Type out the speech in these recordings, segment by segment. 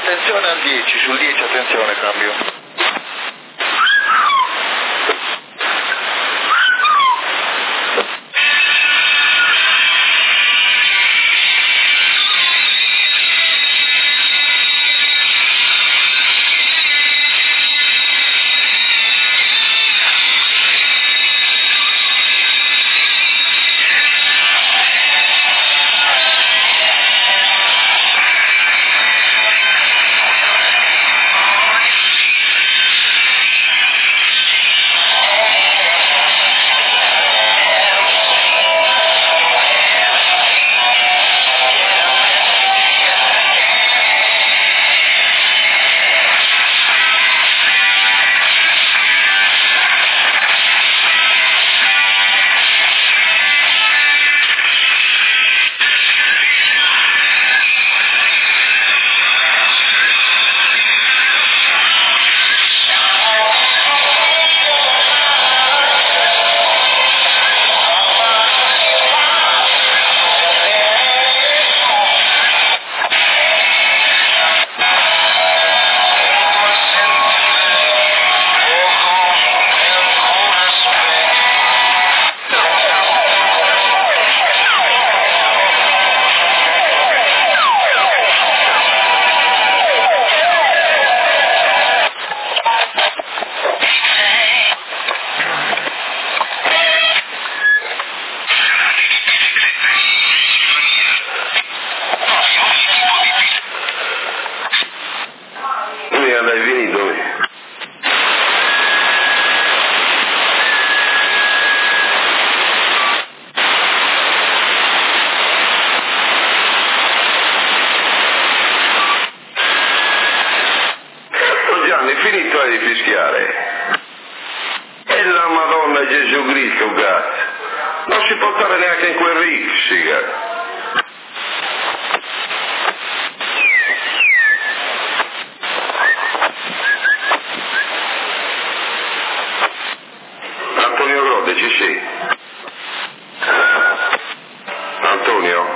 attenzione al 10, sul 10 attenzione, cambio. Finito di fischiare. E la Madonna Gesù Cristo, cazzo. Non si può stare neanche in quel rixiga. Antonio Grode, ci sei? Antonio?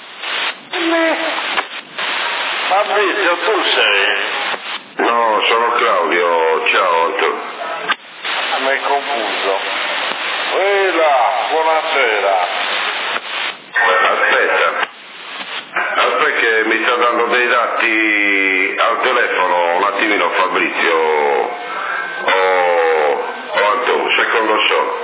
Fabrizio, tu sei? No, sono Claudio, ciao Antonio. Mi hai confuso. Buonasera. Aspetta che mi sta dando dei dati al telefono un attimino Fabrizio o Antonio, un secondo solo.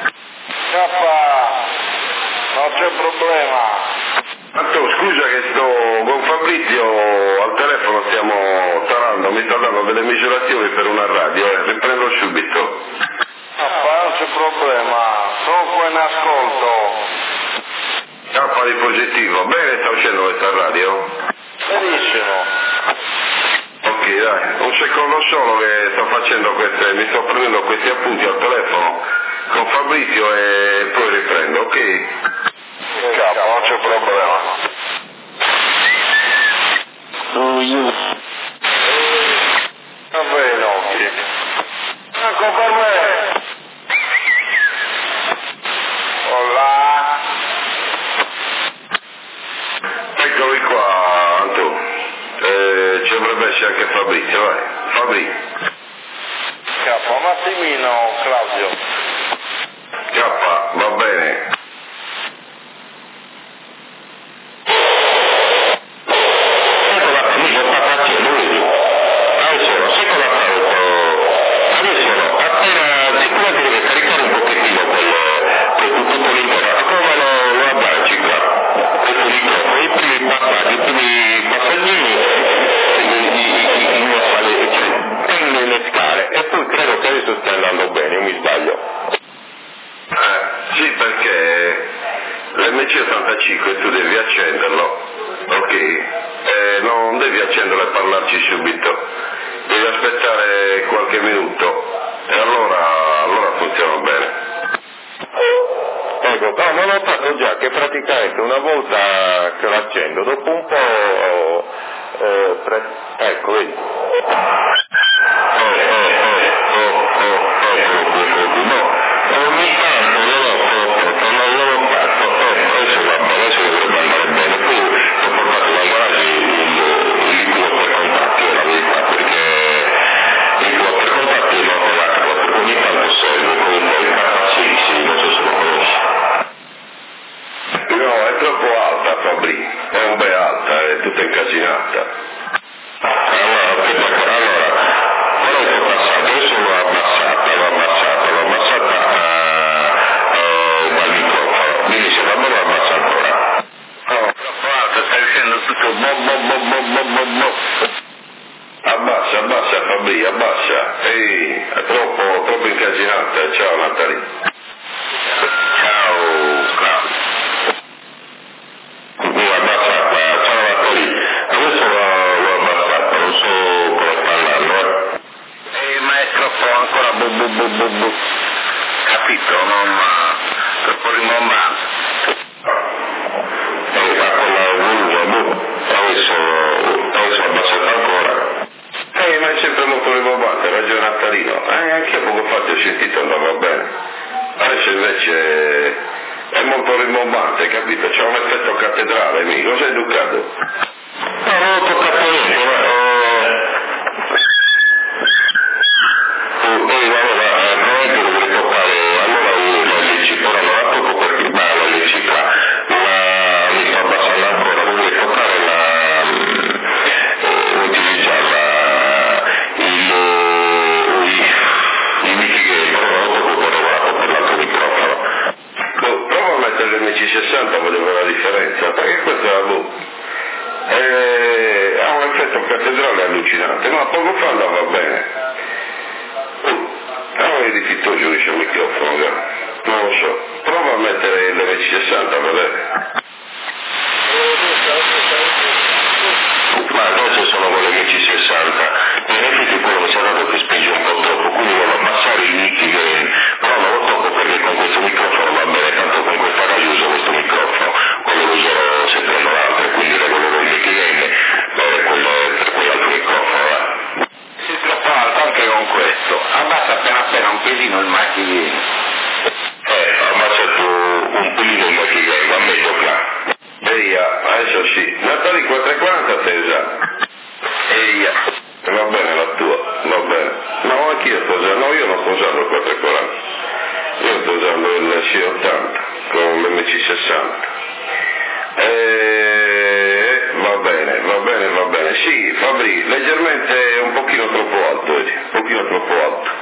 Non c'è problema. Antonio, scusa che sto con Fabrizio al telefono, stiamo tarando, mi sta dando delle misurazioni per una radio, riprendo subito. Non c'è problema, sono qua in ascolto. K di positivo, bene sta uscendo questa radio? Benissimo. Ok, dai, un secondo solo che sto facendo mi sto prendendo questi appunti al telefono con Fabrizio e poi riprendo, ok? Non c'è problema. Va bene, occhi. Ecco per me. Hola. Eccomi qua, Antonio. Ci dovrebbe essere anche Fabrizio, vai. Fabrizio. Un attimino, Claudio. K, va bene. Sì, perché l'MC85 tu devi accenderlo, ok? Non devi accenderlo e parlarci subito, devi aspettare qualche minuto e allora funziona bene. Ecco, no, ma l'ho fatto già, che praticamente una volta che lo accendo, dopo un po', ecco, vedi. alta. Allora, però è passato, adesso l'ho abbassata dal microfono, quindi se va bene l'ho abbassa ancora. Troppo alto, stai dicendo tutto Abbassa Fabri, abbassa, ehi, è troppo incasinata, ciao Natalie. Ciao Claudio. Ciao Natalie, adesso l'ho abbassata, non so come parlarlo. ma è troppo ancora capito, non troppo rimbombante. Adesso abbassata ancora. Ma è sempre molto rimbombante, ha ragione Nattalino. Anche io poco fa ti ho sentito, andava bene. Adesso invece è molto rimbombante, capito? C'è un effetto cattedrale, mi sei educato? No, non ho toccato niente, probabilmente dovrei toccare, allora l'LC, ora non la tocco perché va l'LC qua, ma mi sto abbassando ancora, dovrei toccare utilizzarla il mitigate, però non lo tocco per lavorato per l'altro microfono. Prova a mettere l'MC60 per vedere la differenza, perché questa ha un effetto cattedrale allucinante, ma poco fa andava bene. È difficile giudice il microfono, non lo so. Prova a mettere l'MC60 per vedere. Ma adesso sono con l'MC60. In effetti quello che c'è dato che spinge un po' troppo, quindi devo abbassare il mitigate, però non lo tocco perché con questo microfono va bene, tanto con questa radio uso questo microfono, quello lo userò se prendo l'altro, quindi regolo il mitigate per quell'altro microfono, va. Sei troppo alto anche con questo, abbassa appena un pelino il macchinino. Ammazza tu un pelino il mitigate, va meglio qua. Adesso sì. Natalie 440 stai usando? Va bene la tua, va bene. No, anch'io sto usando, no, io non sto usando il 440. Io sto usando il C80 con l'MC60. Va bene. Sì, Fabri, leggermente un pochino troppo alto, vedi? Un pochino troppo alto.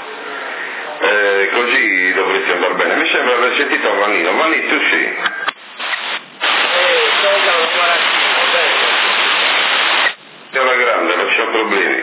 Così dovresti andare bene. Mi sembra aver sentito Vannino. Vanni, tu sì. È una grande, non c'è problemi.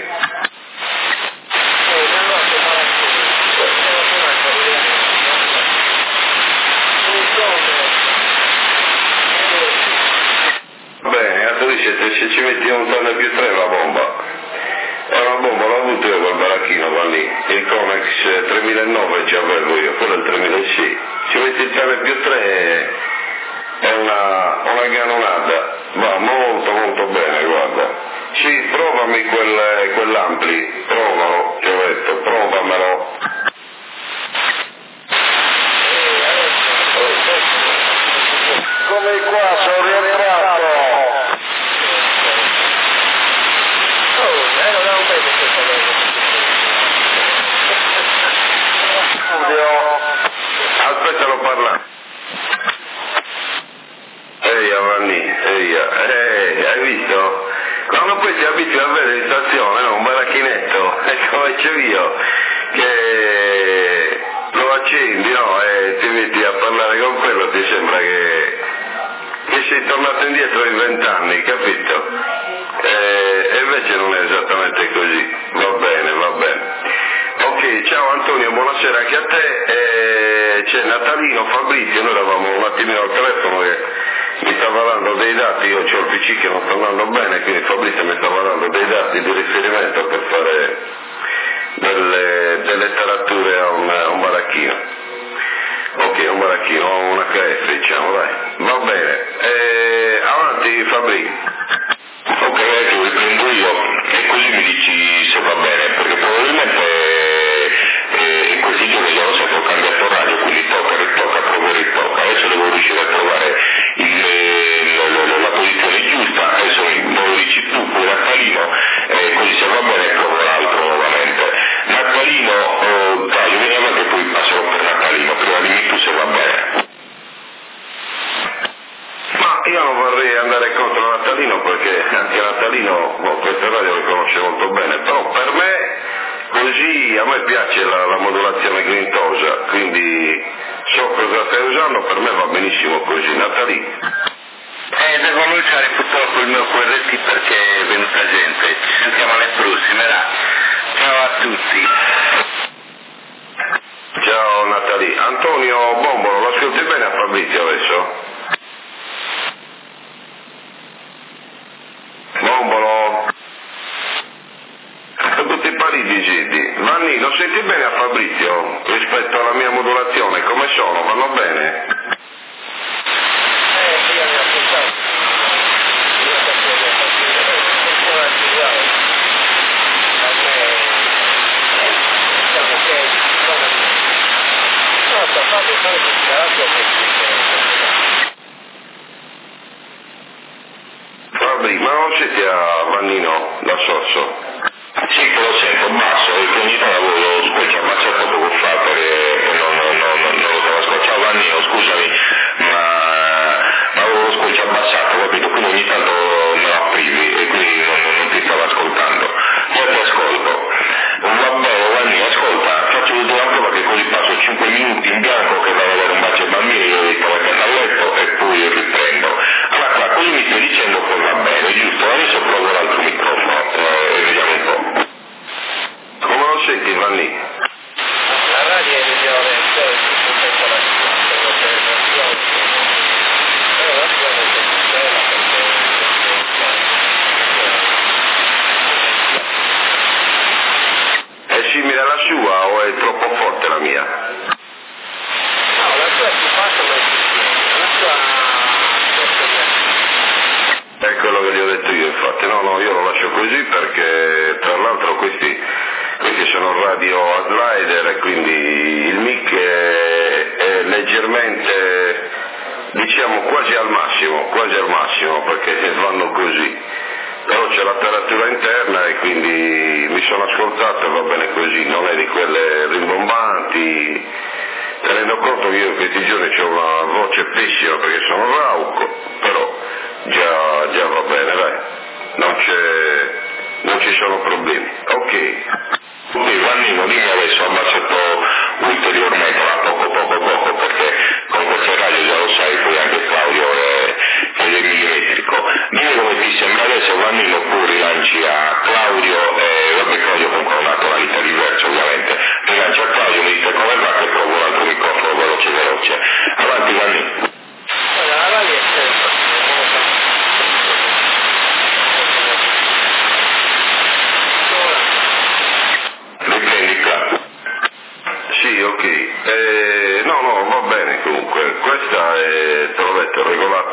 Bene, se ci metti un tonno più 3 la bomba. È una bomba, l'ho avuto io quel baracchino qua lì. Il Conex 3009 ci avevo io, quello è il 3006. Ci metti il tonno più 3 è una cannonata. Va molto bene, guarda. Sì, provami quell'ampli, provalo, ti ho detto, provamelo. Come qua, sono rientrato. Aspetta, lo parla. Vanni, hai visto? Quando poi ti abitui a vedere in stazione, no? Un baracchinetto, è come c'ho io, che lo accendi, no? E ti metti a parlare con quello, ti sembra che sei tornato indietro in 20 anni, capito? E invece non è esattamente così. Va bene. Ok, ciao Antonio, buonasera anche a te. C'è Natalino, Fabrizio, noi eravamo un attimino al telefono che mi stava dando dei dati, io ho il PC che non sta andando bene, quindi Fabrizio mi stava dando dei dati di riferimento per fare delle tarature a un baracchino. Ok, un baracchino, un HF diciamo, dai. Va bene. Avanti Fabri. Ok, adesso riprendo io e così mi dici se va bene, perché probabilmente in questi giorni io lo so che ho cambiato radio, quindi ritocca. Adesso devo riuscire a trovare la posizione giusta, adesso non lo dici tu, poi Natalino Sì, a me piace la modulazione grintosa, quindi so cosa stai usando, per me va benissimo così. Natalì? Devo annunciare purtroppo il mio QRT perché è venuta gente. Ci sentiamo alle prossime, là. Ciao a tutti. Ciao Natalì. Antonio Bombolo, lo ascolti bene a Fabrizio adesso? Bombolo? Tutti pallidi Giddi. Vanni, lo senti bene a Fabrizio rispetto alla mia modulazione? Come sono? Vanno bene? Sì, mi ascoltato. Fabri, ma non senti a Vannino da Sosso? Sì, che lo sento basso, e ogni tanto avevo squiccia ammazzato poco fa perché non lo stavo ascoltando. Ciao Vannino, scusami, ma avevo squiccia abbassato, capito? Quindi ogni tanto me lo aprivi e quindi non ti stavo ascoltando. Io ti ascolto. Va bene, Vannino, ascolta, faccio l'ultima prova che così passo 5 minuti in bianco che vado a dare un bacio ai bambini, io li metto a letto e poi riprendo. Allora qua, così mi stai dicendo che va bene, giusto? Adesso provo l'altro microfono e vediamo un po'. Come lo senti Vanni? La radio è migliore, cioè tutto senza la È simile alla sua o è troppo forte la mia? No, la sua è più bassa ma è più piena. La sua È quello che gli ho detto io, infatti. No, io lo lascio così perché tra l'altro questi sono radio a slider e quindi il mic è leggermente, diciamo quasi al massimo perché vanno così. Però c'è l'apparatura interna e quindi mi sono ascoltato e va bene così, non è di quelle rimbombanti. Tenendo conto che io in questi giorni ho una voce pessima perché sono rauco, però già va bene, dai, non ci sono problemi. Ok. Quindi Vannino, dimmi adesso, abbassato ulteriormente, ma poco, perché con queste radio già lo sai, poi anche Claudio è millimetrico. Dimmi come ti sembra adesso, Vannino, poi rilanci a Claudio, vabbè Claudio con una tonalità diversa ovviamente, rilanci a Claudio, mi dice come va che provo un altro microfono veloce. Avanti Vannino. la radio è sempre. Riprendi qua. Sì, ok. No, va bene comunque. Questa è, te l'ho detto,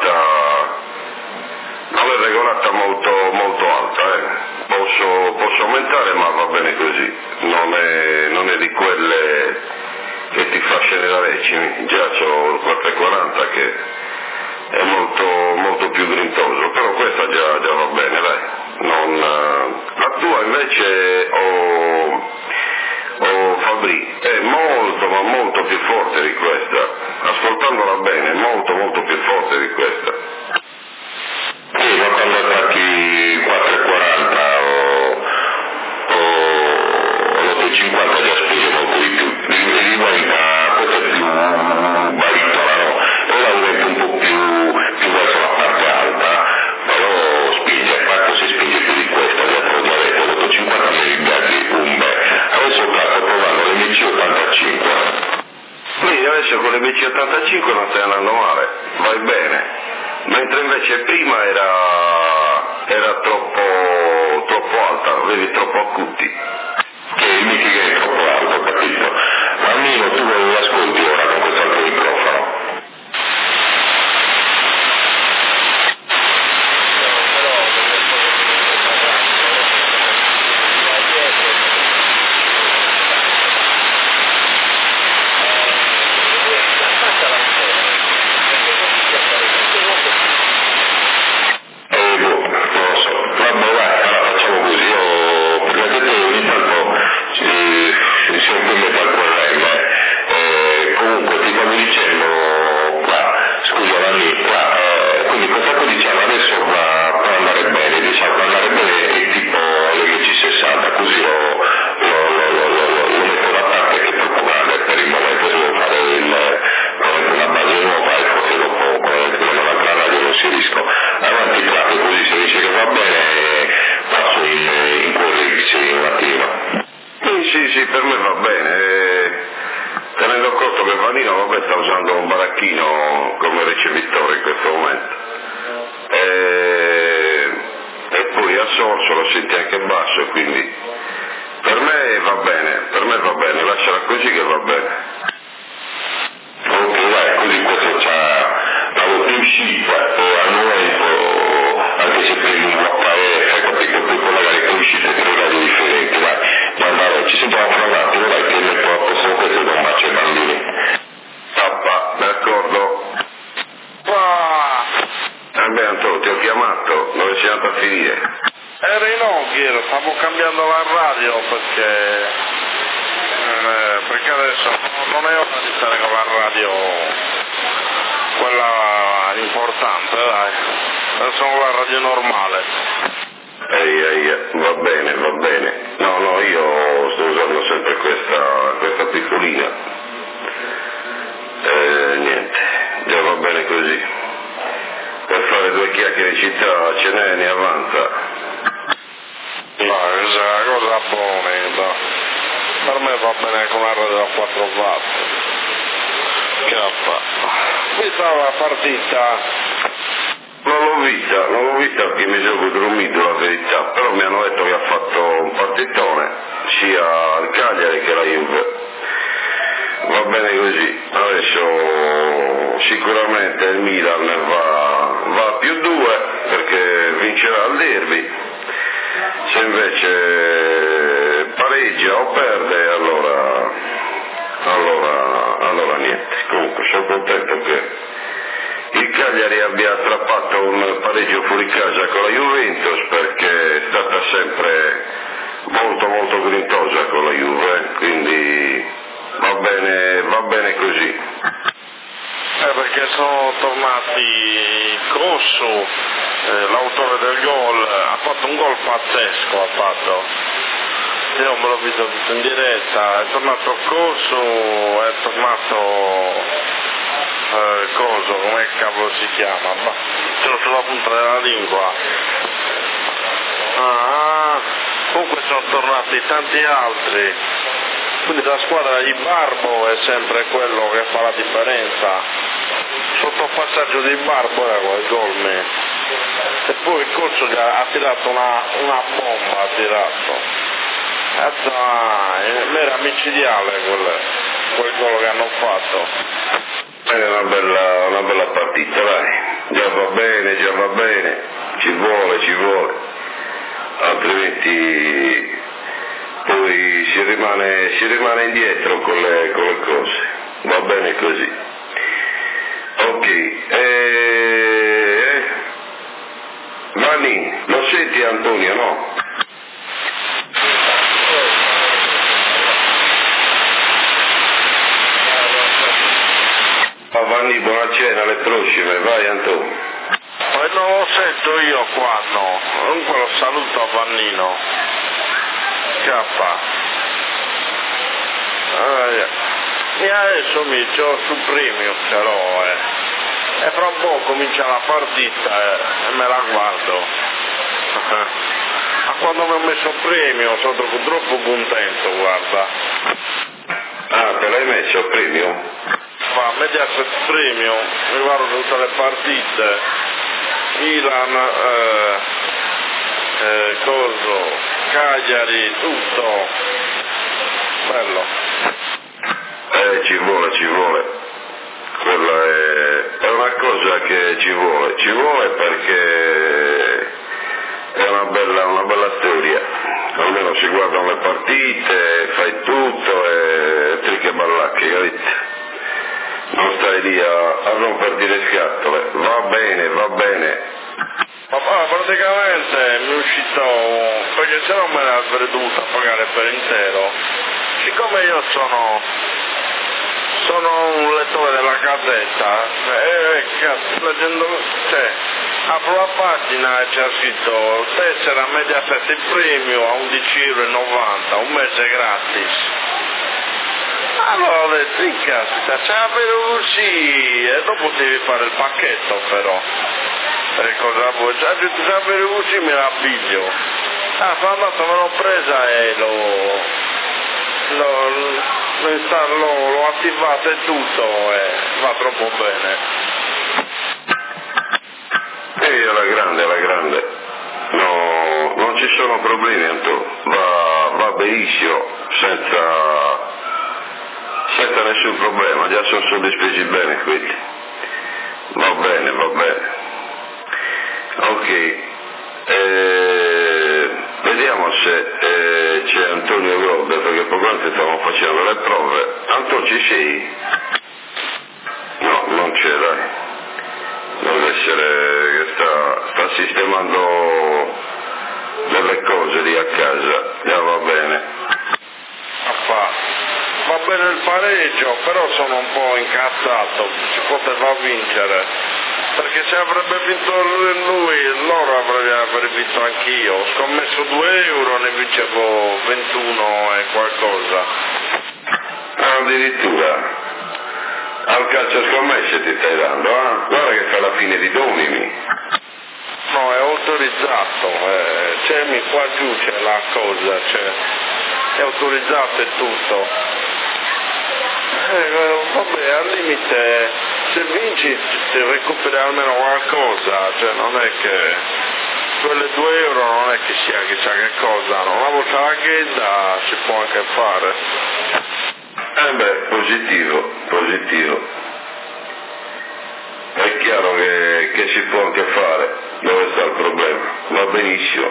non è regolata molto alta, Posso aumentare ma va bene così. Non è di quelle che ti fa scendere a decimi. Già c'ho il 440 che è molto più grintoso, però questa già va bene, dai. La tua invece Fabri è molto più forte di questa, ascoltandola bene, è molto più forte di questa. Sì, ma quando attacchi 440 o l'850 già spinge molto di più. Di qualità, questa è più baritona, no? Ora diventa un po' più verso la parte alta, però spinge, a parte si spinge più di questa, già te l'ho già detto, l'850 mi rigardi un bel. Adesso sto provando l'MC85. Quindi adesso con le BC85 non stai andando male, vai bene, mentre invece prima era troppo alta, avevi troppo acuti. Che il mic è troppo alto, capito? Almeno tu lo ascolti ora con quest'altro microfono. Non lo so, vabbè, allora facciamo così, io perché ogni sì, per me va bene, tenendo conto che Vannino vabbè sta usando un baracchino come ricevitore in questo momento, e poi a sorso lo senti anche basso, quindi per me va bene, lasciala così che va bene. Ok, dai, così questo c'ha la volta uscita a noi, anche se prendi un WhatsApp, capito, poi magari che uscite tre radio differenti, dai, ci sentiamo fra un attimo, dai, che metto a posto questo e non bacio ai bambini. D'accordo. Vabbè Antonio, ti ho chiamato, dove sei andato a finire? Ero in Oghiero, stavo cambiando la radio perché adesso non è ora di stare con la radio, quella importante, dai, adesso con la radio normale. Va bene. No, io sto usando sempre questa piccolina. Niente, già va bene così. Per fare due chiacchiere in città ce n'è, ne avanza. Questa è una cosa buona, per me va bene con la radio da 4 watt. Qui sta la partita. Non l'ho vista perché mi sono dormito la verità, però mi hanno detto che ha fatto un partitone sia il Cagliari che la Juve. Va bene così, adesso sicuramente il Milan va a +2 perché vincerà il derby, se invece pareggia o perde allora niente. Comunque sono contento che il Cagliari abbia attrappato un pareggio fuori casa con la Juventus perché è stata sempre molto grintosa con la Juve, quindi va bene così. Perché sono tornati Cosso, l'autore del gol, ha fatto un gol pazzesco, io me l'ho visto tutto in diretta, è tornato Cosso, è tornato Coso, come cavolo si chiama? Ce l'ho sulla punta della lingua. Comunque sono tornati tanti altri, quindi la squadra di Barbo è sempre quello che fa la differenza. Sotto il passaggio di Barbo era quel gol e poi il Coso ha tirato una bomba, era micidiale quel gol che hanno fatto. È una bella partita, dai, già va bene, ci vuole, altrimenti poi si rimane indietro con le cose, va bene così. Ok, Vanni, lo senti Antonio, no? Vanni, buona cena, alle prossime, vai Antonio. Non lo sento io qua, no, comunque lo saluto a Vannino. E adesso c'ho su Premium, ce l'ho, e fra un po' comincia la partita e me la guardo. Ma quando mi ho messo Premium sono troppo contento, guarda. Te l'hai messo Premium? Fa Mediaset Premium, mi guardo tutte le partite, Milan, Cagliari, tutto, bello. Ci vuole, quella è una cosa che ci vuole perché è una bella storia, almeno si guardano le partite, fai tutto e triche e ballacche, capite? Non stai lì a romperti le scatole, va bene. Ma praticamente mi è uscito, perché se no me l'avrei dovuta pagare per intero. Siccome io sono un lettore della Gazzetta, leggendo, apro la pagina e c'è scritto tessera Mediaset il premio a €11,90, un mese gratis. Allora ho detto, in caspita, c'è la così, e dopo devi fare il pacchetto però. Per cosa vuoi? Già così me la piglio. Fra l'altro me l'ho presa e l'ho attivato e tutto e va troppo bene. Alla grande. No, non ci sono problemi, Anto. Va benissimo, senza nessun problema, già sono soddisfatti bene quelli. Va bene. Ok. Vediamo se c'è Antonio Grobbe, perché poc'anzi stavamo facendo le prove. Antonio, ci sei? No, non c'è, dai. Deve essere che sta sistemando delle cose lì a casa. Già va bene. Va bene il pareggio, però sono un po' incazzato, si poteva vincere. Perché se avrebbe vinto lui, loro avrei vinto anch'io. Ho scommesso 2 euro, ne vincevo 21 e qualcosa. Addirittura. Al calcio scommesse ti stai dando, eh? Guarda che fa la fine di domini. No, è autorizzato, qua giù c'è la cosa, è autorizzato e tutto. Vabbè, al limite, se vinci ti recuperi almeno qualcosa, non è che quelle 2 euro non è che sia chissà che cosa, no? Una volta la ghenda si può anche fare. Positivo. È chiaro che si può anche fare, dove sta il problema? Va benissimo.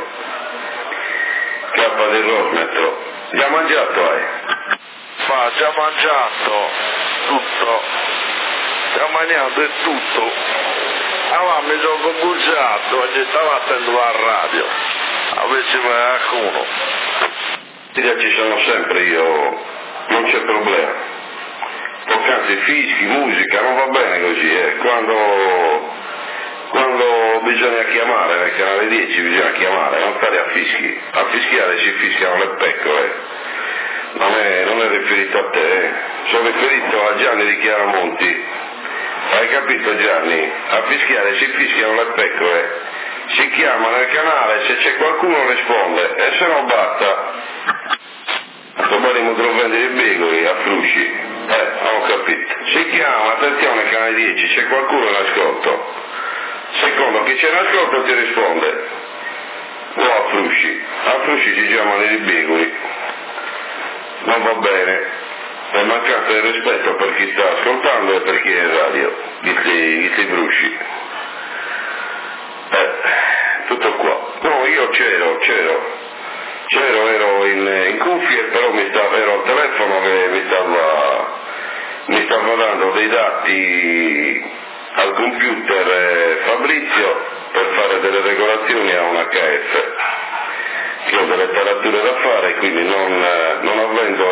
Cappa del rosmetro. Già mangiato hai? Già mangiato tutto, già mangiato e tutto. Allora mi sono bugiato e stavo attento alla radio, avessi qualcuno. Ci sono sempre io, non c'è problema. Poc'anzi fischi, musica, non va bene così, Quando bisogna chiamare, nel canale 10 bisogna chiamare, non stare a fischiare si fischiano le pecore. Non è riferito a te, sono riferito a Gianni di Chiaramonti. Hai capito, Gianni? A fischiare si fischiano le pecore. Si chiama nel canale, se c'è qualcuno risponde, e se non batta. Domani mi devo vendere i begoli a Frusci. Ho capito. Si chiama, attenzione, canale 10, c'è qualcuno in ascolto. Secondo, chi c'è in ascolto ti risponde. O a Frusci. A Frusci si chiamano i begoli. Non va bene, è mancanza di rispetto per chi sta ascoltando e per chi è in radio, chi brusci. Tutto qua. No, io c'ero, ero in cuffie, però ero al telefono che mi stava dando dei dati al computer Fabrizio per fare delle regolazioni a un HF. Che ho delle tarature da fare, quindi non avendo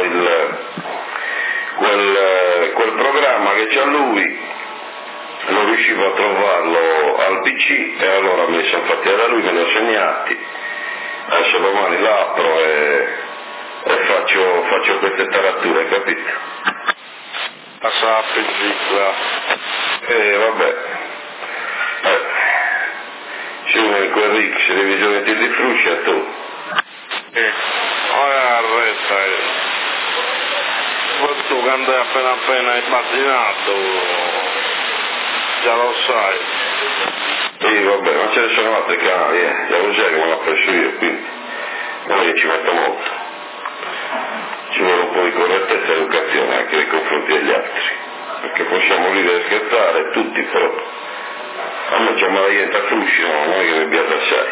quel programma che c'ha lui, non riuscivo a trovarlo al PC e allora me li sono fatti da lui, me li ho segnati. Adesso domani l'apro e faccio queste tarature, capito? Passa la pellicola. Vabbè. Ci vuole quel Rix, revisione di Fruscia tu. Arresta, tu che andai appena immaginato, già lo sai. Sì, vabbè, ma ce ne sono altri canali, già lo sai che me l'ho preso io, quindi non è che ci metto molto. Ci vuole un po' di correttezza e educazione anche nei confronti degli altri, perché possiamo ridere e scherzare tutti, però a me c'è male niente a Frusci, no, non è che mi abbiate assai.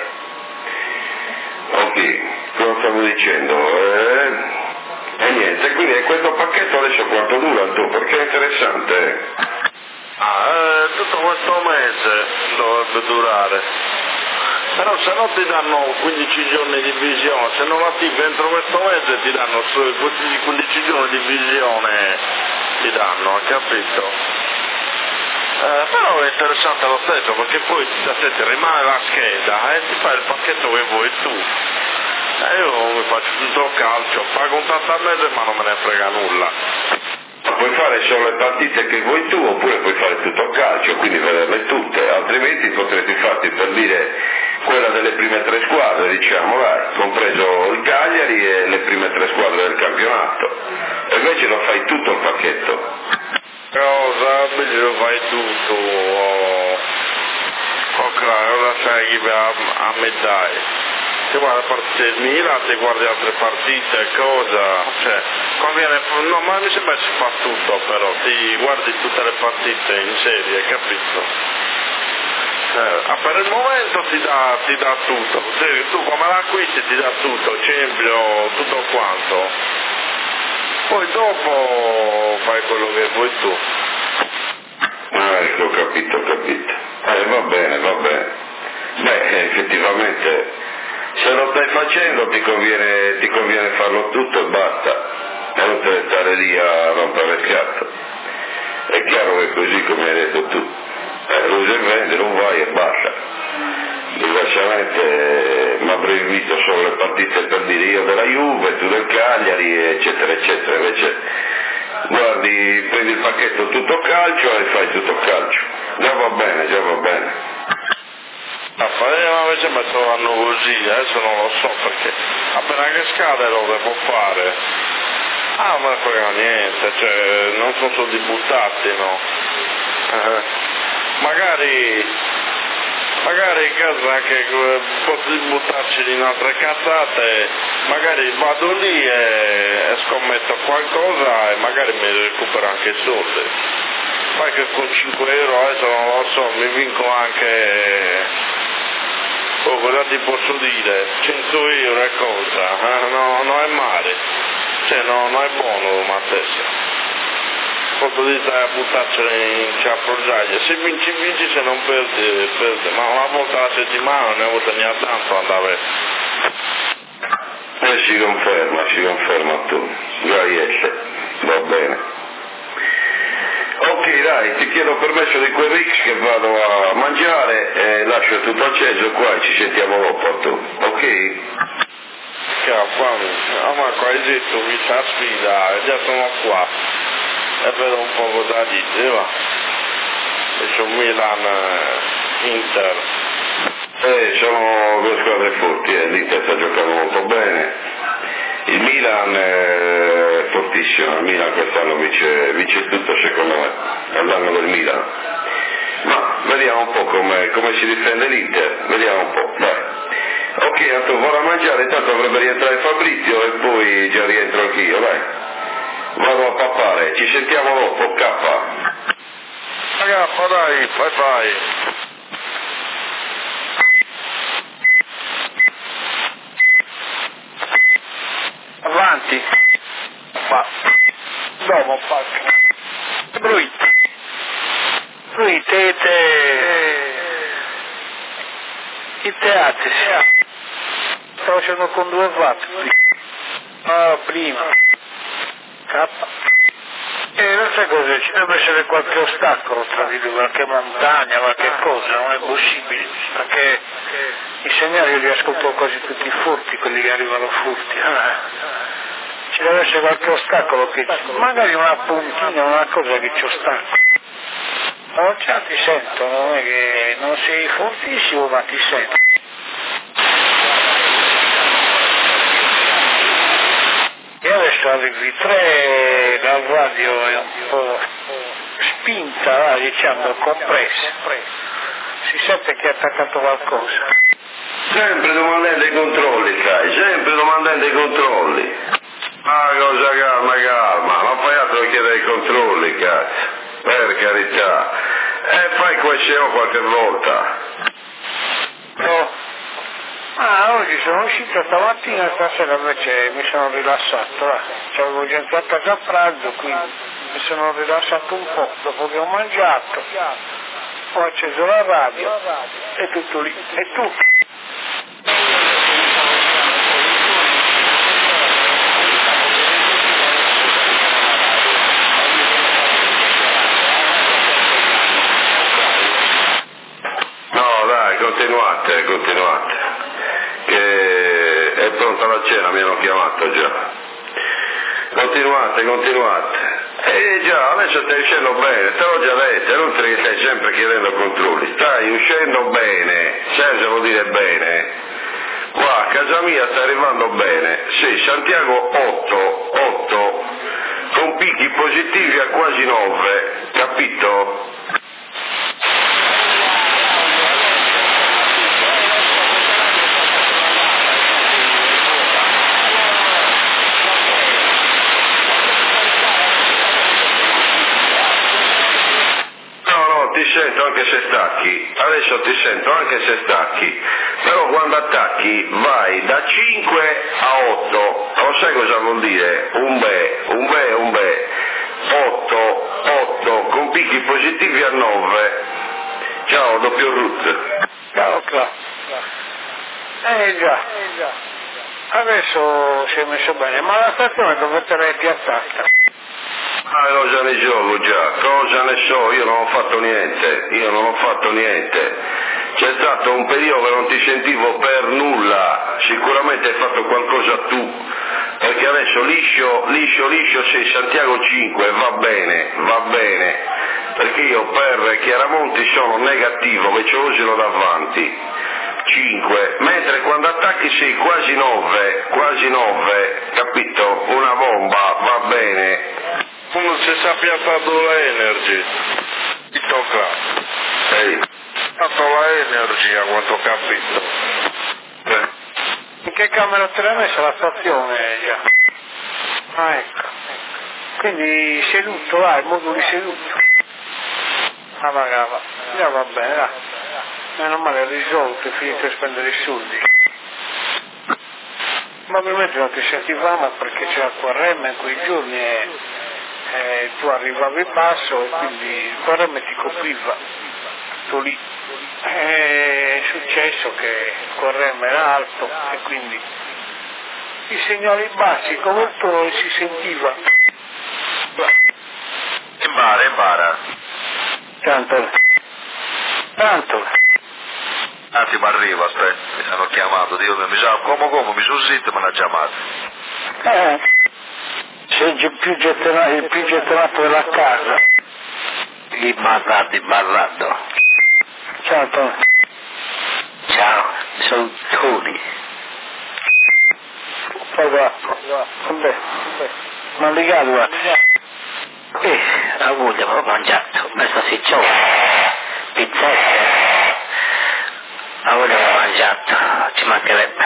Ok, cosa stavo dicendo? E niente, quindi questo pacchetto adesso quanto dura tu? Perché è interessante. Tutto questo mese dovrebbe durare. Però se no ti danno 15 giorni di visione, se non attivi entro questo mese ti danno 15 giorni di visione, ti danno, hai capito? Però è interessante lo stesso, perché poi ti rimane la scheda e ti fai il pacchetto che vuoi tu. Io mi faccio tutto il calcio, pago un tanto al mese ma non me ne frega nulla. Ma puoi fare solo le partite che vuoi tu oppure puoi fare tutto il calcio, quindi vederle tutte, altrimenti potresti farti per dire quella delle prime 3 squadre, diciamo, dai, compreso il Cagliari e le prime 3 squadre del campionato. invece lo fai tutto il pacchetto. Cosa? Invece lo fai tutto. Ok, ora sai chi va a metà. Se guarda partite del Milan, se guardi altre partite, cosa? Cioè, conviene. No, ma mi sembra che si fa tutto però, ti guardi tutte le partite in serie, capito? Per il momento ti dà tutto, tu come l'acquisti ti dà tutto, Champions, tutto quanto, poi dopo fai quello che vuoi tu. Ecco, ho capito. Va bene. Beh, effettivamente, se lo stai facendo ti conviene farlo tutto e basta, e non te ne stare lì a rompere il cazzo. È chiaro che così come hai detto tu, usi e vendi, non vai e basta. Diversamente mi avrei visto solo le partite per dire io della Juve, tu del Cagliari, eccetera. Invece guardi, prendi il pacchetto tutto calcio e fai tutto calcio. Già va bene. Ma invece mi trovano così, adesso non lo so perché appena che scade lo devo fare. Non me ne frega niente, cioè non sono soldi buttati, no? Magari in caso anche potrei buttarci in altre cazzate, magari vado lì e scommetto qualcosa e magari mi recupero anche i soldi. Poi che con 5 euro adesso non lo so, mi vinco anche, cosa ti posso dire, 100 euro e cosa, no, non è male, cioè non è buono ma stesso. Posso dire a buttarcene in ciappoggiaia, se vinci, se non perde, ma una volta alla settimana, una volta ogni tanto andava. Si conferma tu, Gaiesse, va bene. Ok dai, ti chiedo permesso di quel Rix che vado a mangiare e lascio tutto acceso qua e ci sentiamo dopo tu, ok? Ma qua hai detto che c'è sfida, già sono qua. E vedo un po' cosa dice, va. E c'è un Milan Inter. Sono due squadre forti, l'Inter sta giocando molto bene. Il Milan è fortissimo, il Milan quest'anno vince tutto secondo me, è l'anno del Milan. Ma vediamo un po' come si difende l'Inter, vediamo un po', dai. Ok, Antonio, vado a mangiare, tanto dovrebbe rientrare Fabrizio e poi già rientro anch'io, dai. Vado a pappare, ci sentiamo dopo, K. Ragazzi, dai, bye. Avanti. Dopo, pacca. Bruit, i teatri. Stavo facendo con 2 watt. Prima. K. Non sai cosa, ci deve essere qualche ostacolo tra di due, qualche montagna, qualche cosa, non è possibile, perché i segnali io li ascolto quasi tutti furti, quelli che arrivano furti. Ci deve essere qualche ostacolo, magari una puntina, una cosa che ci ostacola. No, già ti sento, non è che non sei fortissimo, ma ti sento. E adesso arrivi 3, la radio è un po' spinta, diciamo, compressa. Si sente che è attaccato qualcosa. Sempre domandando i controlli, sai, sempre domandando i controlli. Cosa calma, non fai altro che chiedere i controlli, cazzo, per carità. E fai questo qualche volta. No. Oggi sono uscito stamattina, stasera invece mi sono rilassato, avevo già entrato a casa a pranzo, quindi mi sono rilassato un po', dopo che ho mangiato, ho acceso la radio, e tutto lì, e tu? No dai, continuate. Che è pronta la cena, mi hanno chiamato già. Continuate. Già, adesso stai uscendo bene, te l'ho già detto, è inutile che stai sempre chiedendo controlli, stai uscendo bene, Sergio vuol dire bene. Qua a casa mia sta arrivando bene, sì, Santiago 8, con positivi a quasi 9, capito? Ti sento anche se stacchi, adesso ti sento anche se stacchi, però quando attacchi vai da 5 a 8, lo sai cosa vuol dire? Un bè, 8, con picchi positivi a 9, ciao doppio root. Ciao Cla. Già, adesso si è messo bene, ma la stazione dove te l'hai piazzata? Cosa ne gioco già, cosa ne so, io non ho fatto niente, c'è stato un periodo che non ti sentivo per nulla, sicuramente hai fatto qualcosa tu, perché adesso liscio sei Santiago 5, va bene, perché io per Chiaramonti sono negativo, che c'ho Osilo davanti, 5, mentre quando attacchi sei quasi 9, capito? Una bomba, va bene. Come si è piazzato la Energy? Ti tocca. Ehi. Fatto la Energy a quanto ho capito. In che camera te l'hai messa la stazione già? Ah, ecco. Quindi seduto, il modulo seduto. Ah, magava. Già va bene, dai. Meno male è risolto, è finito di spendere i soldi. Probabilmente non ti sentivamo perché c'era QRM in quei giorni e tu arrivavi basso e quindi il QRM ti copriva. Tu lì. È successo che il QRM era alto e quindi i segnali bassi come il tuo si sentiva. Impara. Tanto. Anzi, ma arrivo, aspetta, mi hanno chiamato, Dio mio, mi sa, come, mi sono zitto e mi hanno chiamato. Sei il più getterato della casa. Il barrato. Ciao Tony. Ciao, sono Tony. Vabbè. Non li guarda. La voglia ho mangiato, messo siccione, pizzette. La voglia ho mangiato, ci mancherebbe.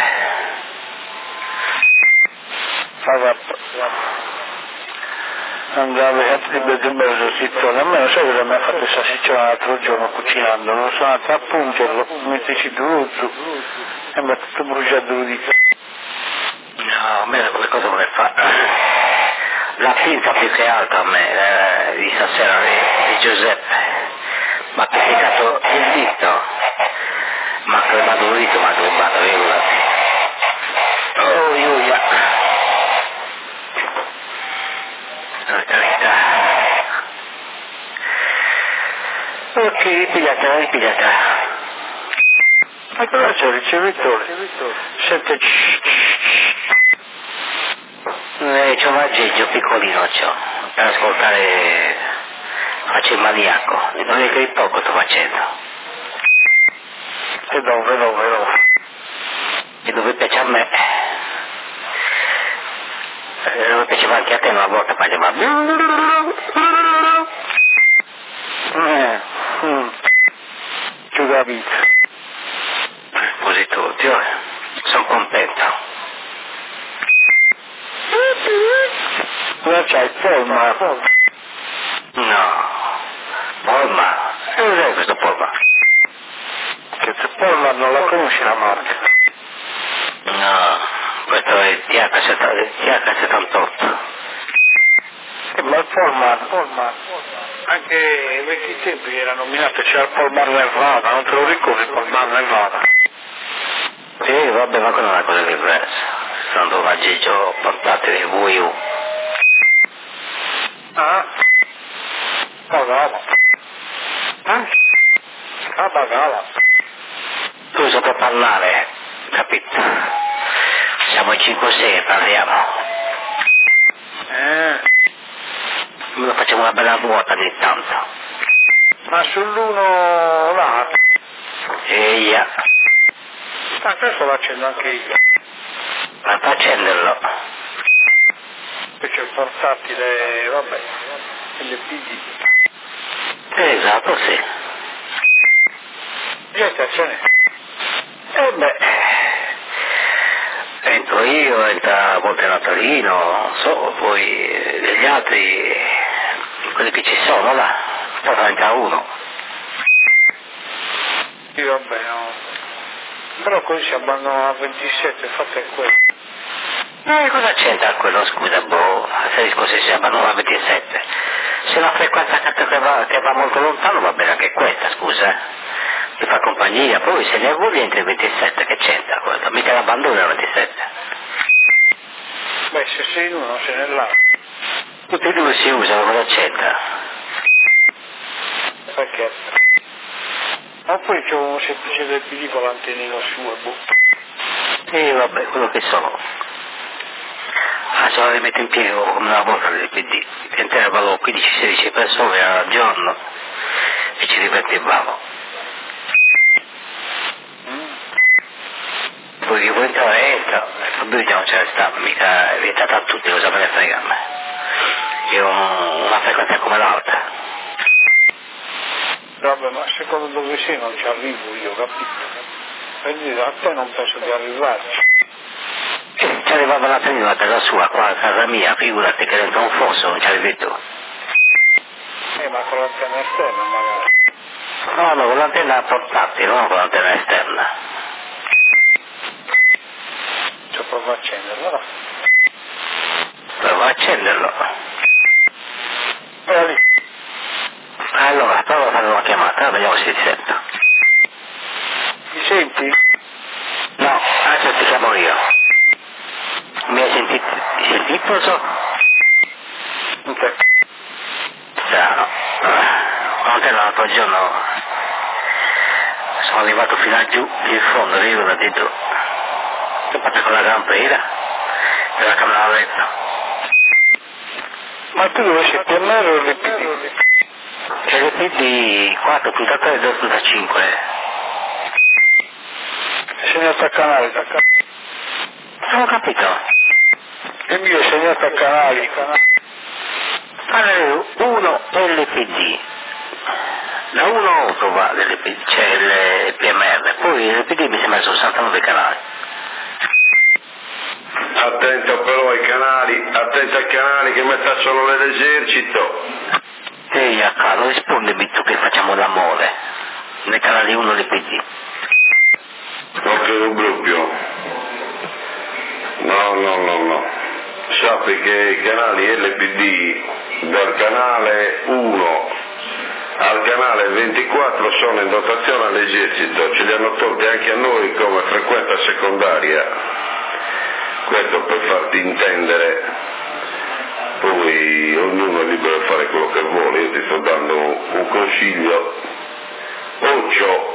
Andava a bello siccone, a me non so cosa mi ha fatto salsiccione l'altro giorno cucinando, non sono andato a pungerlo, metterci d'uruzzo e mi ha tutto bruciato le dita. No, a me quelle cose non le fa. La pinza più che altro a me, di stasera di Giuseppe, mi ha pizzicato il dito, mi ha cremato il dito, mi ha cremato, figurati. Oh, Giulia. La carità. Ok, ripigliata. Ma cosa c'è il ricevitore? Sente C'ho un aggeggio piccolino, per ascoltare, faccio il maniaco, non è che poco sto facendo. E dove? E dove piace a me. Dove piaceva anche a te una volta, faceva. Ci ho capito. Così tutti, sono contento. Cosa c'è il Polma? No, Polma, cos'è questo Polma? Che Polma non la conosci la marca? No, questo è il TH78. Ma il Polman, anche ai vecchi tempi era nominato, c'era il Polman Nevada, non te lo ricordi il Polman Nevada? Sì, vabbè, ma quella è una cosa diversa. Sono un aggeggio portatile VU. Ah? Pagava. Pagava. Tu saprei parlare, capito? Siamo in 5-6 e parliamo. Lo facciamo una bella vuota ogni tanto. Ma sull'uno là? Eia. Questo lo accendo anche io. Ma fa accenderlo. C'è il portatile, vabbè, LPD. Esatto, sì. Gente, ce n'è. Entro io, entra Monte Natalino, non so, poi degli altri, quelli che ci sono là, poi entra uno. Sì, vabbè, no. Però così si abbandona a 27, fate quello. Cosa c'entra quello, scusa, se scusi, si abbandona a 27. Se la frequenza che va molto lontano va bene anche questa, scusa. Ti fa compagnia, poi se ne vuoi entri 27, che c'entra quello? Mica l'abbandona a 27. Beh, se sei in uno, sei nell'altro. Tutti e due si usano, cosa c'entra? Perché? Ma poi c'ho un semplice LPD con l'antennino su e Vabbè, quello che sono. Se la rimetto in piedi come una volta l'LPD, che intervallo 15-16 persone al giorno e ci divertivamo. Poi chi vuoi entrare entra, il problema non ce ne sta, mica è vietata a tutti, cosa me ne frega a me. Io ho una frequenza come l'altra. Vabbè, ma secondo dove sei non ci arrivo io, capito? Per dire, a te non penso di arrivarci. Ci arrivava la prima a casa sua, qua a casa mia, figurati che dentro un fosso non ci arrivi tu. Ma con l'antenna esterna magari. No, con l'antenna portatile, non con l'antenna esterna. Ci provo a accenderlo, no? Provo a accenderlo. Era lì. Allora, prova a fare una chiamata, vediamo se ti sento. Mi senti? No, adesso ti chiamo io. Mi hai sentito so? Ok. Strano. L'antenna l'altro giorno sono arrivato fino a giù, in fondo, ricordati tu. Sono fatto con la campera e la camera da letto. Ma tu dove sei? PMR o LPD? C'è l'LPD 4.3 e 2.5. Segnato a canale, Non ho capito. il mio è segnato a canali. Canale 1 LPD. Da 1 a 8 va l'LPD, c'è il PMR, poi l'LPD mi sembra sono 69 canali. Attento però ai canali, attento ai canali che metà sono dell'esercito. Ehi, Carlo, rispondimi tu che facciamo l'amore. Nei canali 1 LPD. Non credo proprio. No. Sappi che i canali LPD dal canale 1 al canale 24 sono in dotazione all'esercito, ce li hanno tolti anche a noi come frequenza secondaria. Questo per farti intendere, poi ognuno è libero di fare quello che vuole, io ti sto dando un consiglio. Occhio.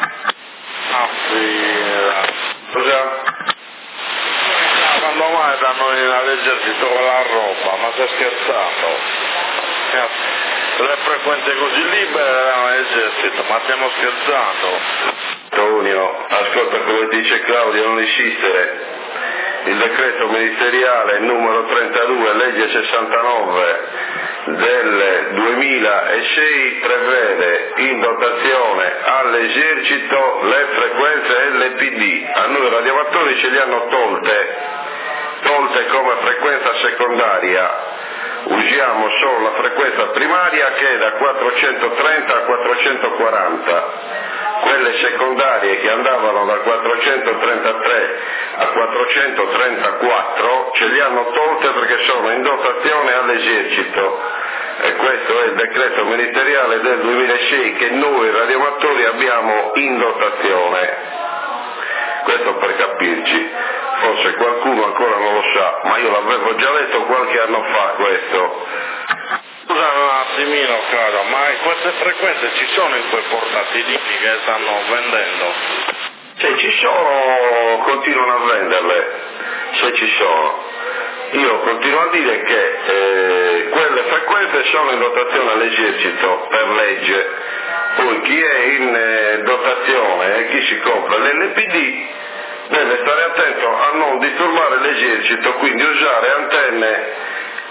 Cosa? Quando mai danno all'esercito con la roba, ma stai scherzando? Le frequenze così libere erano all'esercito, ma stiamo scherzando? Antonio, ascolta come dice Claudio, non insistere. Il decreto ministeriale numero 32, legge 69 del 2006 prevede in dotazione all'esercito le frequenze LPD. A noi radioamatori ce li hanno tolte come frequenza secondaria. Usiamo solo la frequenza primaria che è da 430 a 440. Quelle secondarie che andavano da 433 a 434 ce li hanno tolte perché sono in dotazione all'esercito e questo è il decreto ministeriale del 2006 che noi radioamatori abbiamo in dotazione. Questo per capirci, forse qualcuno ancora non lo sa, ma io l'avevo già detto qualche anno fa questo. Scusa un attimino caro, ma queste frequenze ci sono in quei portatilini che stanno vendendo? Se ci sono, continuano a venderle, se ci sono. Io continuo a dire che quelle frequenze sono in dotazione all'esercito per legge, poi chi è in dotazione e chi si compra l'LPD deve stare attento a non disturbare l'esercito, quindi usare antenne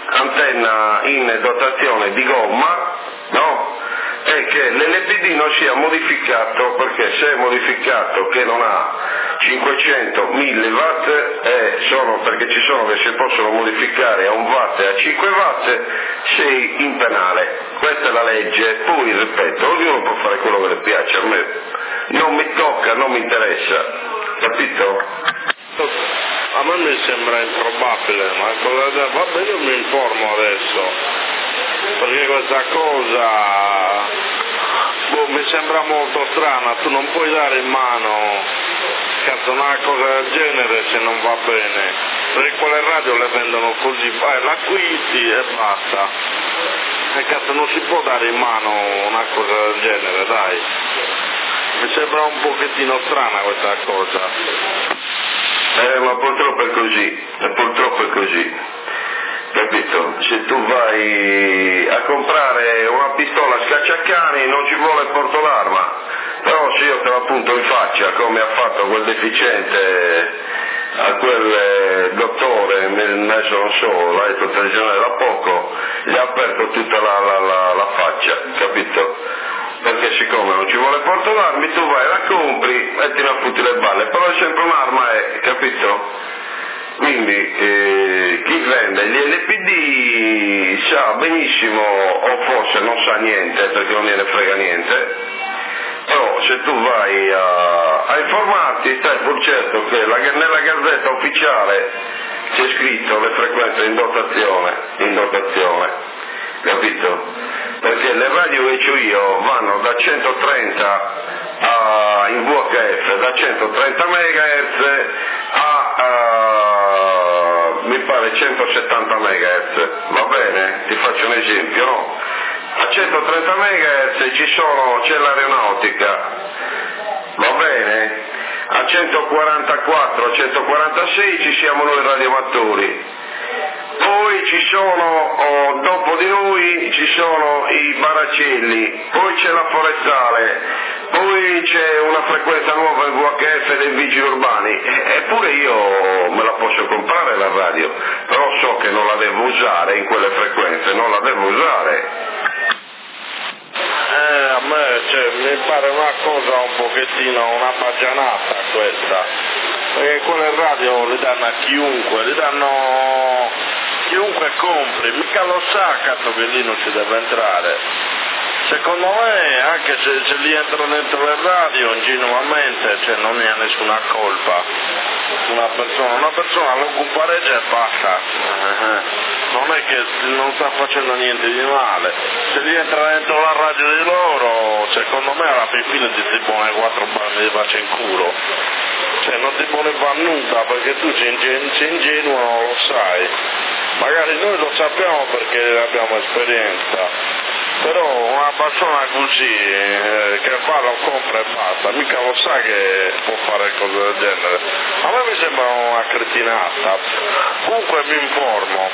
antenna in dotazione di gomma, no? E che l'LPD non sia modificato, perché se è modificato che non ha 500 milliwatt perché ci sono che si possono modificare a 1 watt e a 5 watt, sei in penale. Questa è la legge. Poi ripeto, ognuno può fare quello che le piace, a me non mi tocca, non mi interessa, capito? A me mi sembra improbabile, ma va bene, io mi informo adesso, perché questa cosa mi sembra molto strana. Tu non puoi dare in mano una cosa del genere se non va bene, perché quelle radio le vendono così, l'acquisti e basta, e cazzo non si può dare in mano una cosa del genere, dai, mi sembra un pochettino strana questa cosa. Ma purtroppo è così, capito? Se tu vai a comprare una pistola scacciacani non ci vuole il portolarma, però se io te la punto in faccia come ha fatto quel deficiente a quel dottore, adesso non so, l'ha detto telegiornale da poco, gli ha aperto tutta la faccia, capito? Perché siccome non ci vuole portolarmi, tu vai, la compri e ti raffutti le balle, però è sempre un'arma, capito? Quindi chi vende gli LPD sa benissimo, o forse non sa niente perché non gliene frega niente, però se tu vai a informarti stai pur certo che nella gazzetta ufficiale c'è scritto le frequenze in dotazione, capito? Perché le radio che ho io vanno da 130 in VHF, da 130 MHz a mi pare 170 MHz, va bene? Ti faccio un esempio, no? A 130 MHz c'è l'aeronautica, va bene? A 144, 146 ci siamo noi radioamatori. Poi ci sono, dopo di noi ci sono i baracelli, poi c'è la forestale, poi c'è una frequenza nuova in VHF dei vigili urbani, eppure io me la posso comprare la radio, però so che non la devo usare in quelle frequenze, non la devo usare. A me mi pare una cosa un pochettino una baggianata questa, perché quelle radio le danno a chiunque, chiunque compri, mica lo sa cazzo che lì non ci deve entrare. Secondo me anche se li entrano dentro le radio ingenuamente, non ne ha nessuna colpa. Una persona lo compareggia e basta. Non è che non sta facendo niente di male. Se li entra dentro la radio di loro, secondo me alla fine ti pone 4 bagni di pace in culo. Non ti pone fare nulla perché tu sei ingenuo, non lo sai. Magari noi lo sappiamo perché abbiamo esperienza. Però una persona così che fa lo compra e basta, mica lo sa che può fare cose del genere. A me mi sembra una cretinata. Comunque mi informo,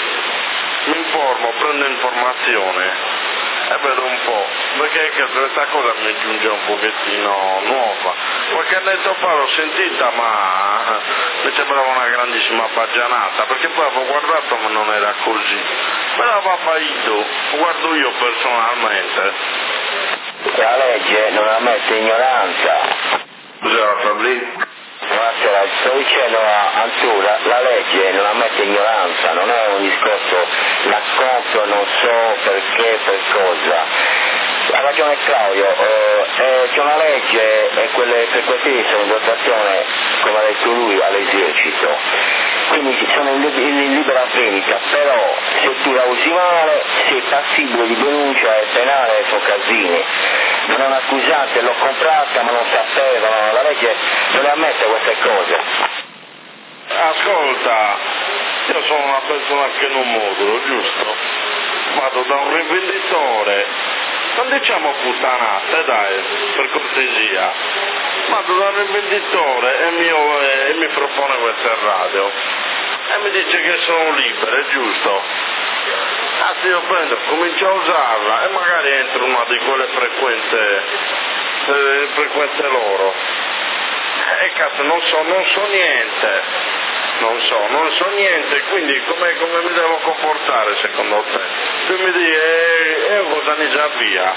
prendo informazione e vedo un po', perché questa cosa mi giunge un pochettino nuova. Qualche annetto fa l'ho sentita, ma mi sembrava una grandissima baggianata, perché poi avevo guardato ma non era così. Me l'aveva fatto, guardo io personalmente. La legge non ammette ignoranza. Scusa Fabri? Buonasera, sto dicendo a Antù, la legge non ammette ignoranza, non è un discorso racconto, non so perché, per cosa. Ha ragione Claudio, c'è una legge e quelle frequenze sono in dotazione, come ha detto lui, all'esercito, quindi sono in libera vendita, però se tu la usi male sei passibile di denuncia e penale su casini. Non è un accusante, l'ho comprata ma non sapevo, la legge non le ammette queste cose. Ascolta, io sono una persona che non modulo, giusto? Vado da un rivenditore, non diciamo puttanate dai, per cortesia, vado da un rivenditore e mi propone questa radio e mi dice che sono libere, giusto? Se io prendo, comincio a usarla e magari entro una di quelle frequenze loro e cazzo non so niente, Non so niente, quindi come mi devo comportare secondo te? Tu mi dici, cosa ne già via?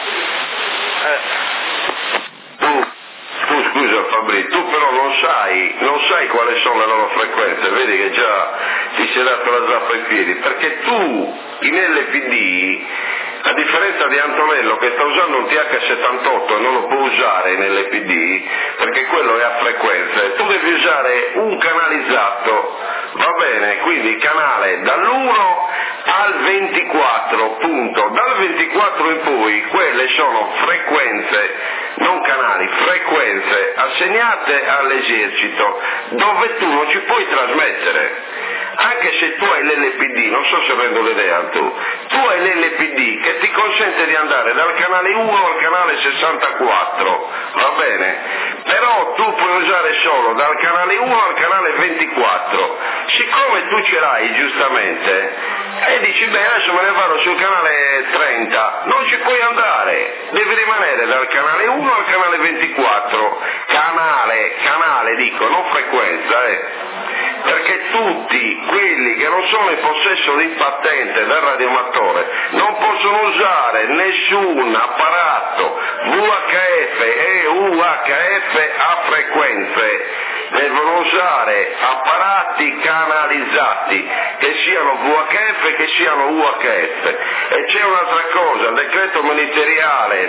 Tu scusa Fabri, tu però non sai quali sono le loro frequenze, vedi che già ti sei dato la zappa ai piedi, perché tu in LPD, a differenza di Antonello che sta usando un TH78 e non lo può usare in LPD, perché quello è a frequenze, tu devi usare un canalizzato, va bene? Quindi canale dall'1 al 24, punto. Dal 24 in poi quelle sono frequenze, non canali, frequenze assegnate all'esercito, dove tu non ci puoi trasmettere. Anche se tu hai l'LPD, non so se rendo l'idea tu hai l'LPD che ti consente di andare dal canale 1 al canale 64, va bene? Però tu puoi usare solo dal canale 1 al canale 24. Siccome tu ce l'hai giustamente e dici beh adesso me ne vado sul canale 30, non ci puoi andare, devi rimanere dal canale 1 al canale 24, canale dico, non frequenza, perché tutti quelli che non sono in possesso di patente del radioamatore non possono usare nessun apparato VHF e UHF a frequenze, devono usare apparati canalizzati, che siano VHF che siano UHF. E c'è un'altra cosa, il decreto ministeriale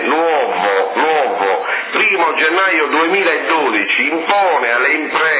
nuovo 1 gennaio 2012 impone alle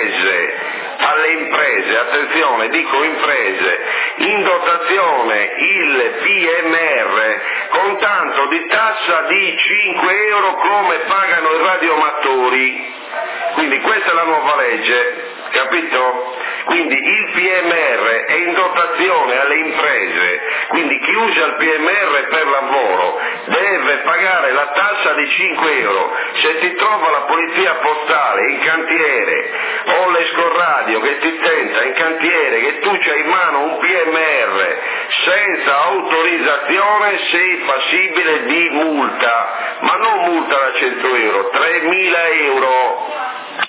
imprese, attenzione, dico imprese, in dotazione il PMR con tanto di tassa di 5 euro come pagano i radioamatori. Quindi questa è la nuova legge, capito? Quindi il PMR è in dotazione alle imprese, quindi chi usa il PMR per lavoro deve pagare la tassa di 5 euro. Se ti trova la polizia postale in cantiere o l'Escorradio che ti tenta in cantiere che tu c'hai in mano un PMR senza autorizzazione, sei passibile di multa, ma non multa da 100 euro, 3.000 euro.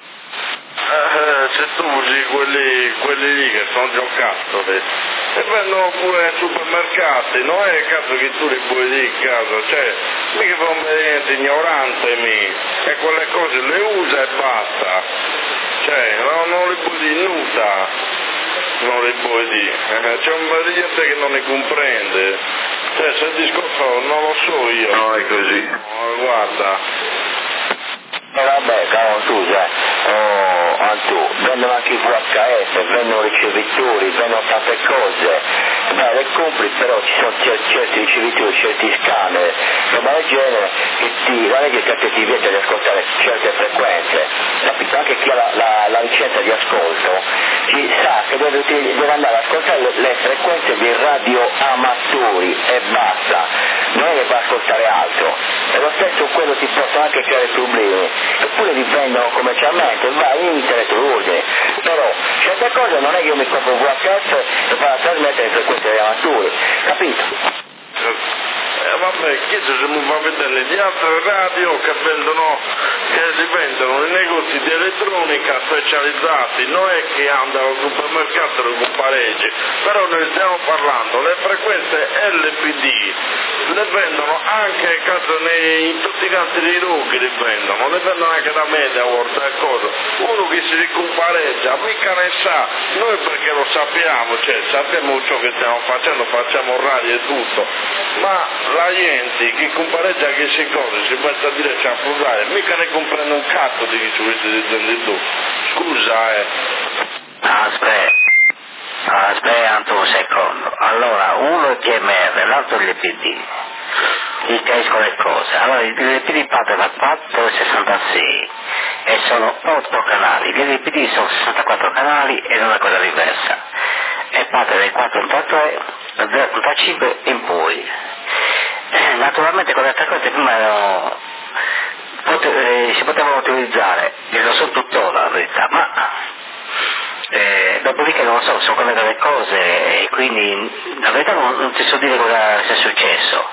Se tu usi quelli lì che sono giocattoli e vendono pure ai supermercati, non è il caso che tu li puoi dire in casa, cioè mica fa un niente ignorante e quelle cose le usa e basta, cioè non li puoi dire nuda, non li puoi dire, c'è un bel gente che non ne comprende, cioè se il discorso non lo so io. No, è così. Guarda. Vabbè, cavolo tu, Antù, vendono anche i VHF, vendono ricevitori, vendono tante cose, beh, le compri però ci sono certi ricevitori, certi scanner, roba del genere, che la legge che ti vieta di ascoltare certe frequenze, capito? Anche chi ha la licenza di ascolto, ci sa che deve andare ad ascoltare le frequenze dei radioamatori e basta, non è che va ad ascoltare altro, e lo stesso quello ti porta anche a creare problemi, eppure li vendono commercialmente, vai in internet lo ordini, però certe cose non è che io mi compro VHF e vado a trasmettere le frequenze degli amatori, capito? Vabbè, chiedo se mi fa vedere gli altri radio che li vendono nei negozi di elettronica specializzati, non è che andano al supermercato e lo pareggi, però noi stiamo parlando, le frequenze LPD le vendono anche in tutti i canti dei rughi, le vendono anche da MediaWorld e cose, uno che si ricompareggia, mica ne sa, noi perché lo sappiamo, cioè sappiamo ciò che stiamo facendo, facciamo radio e tutto, ma la gente che compareggia che si cose, si mette a dire c'è a parlare, mica ne comprende un cazzo di chi ci vuoi dicendo tu, scusa Aspetta un secondo, allora uno è il PMR, l'altro è l'LPD, ti capisco le cose, allora l'LPD parte da 4 e 66 e sono 8 canali, l'LPD sono 64 canali ed è una cosa diversa, e parte dai 4.3, 0.5 in poi. Naturalmente con le frequenze prima si potevano utilizzare, e lo so tuttora la verità, ma dopodiché non lo so, sono cambiate le cose e quindi la verità non ti so dire cosa sia successo,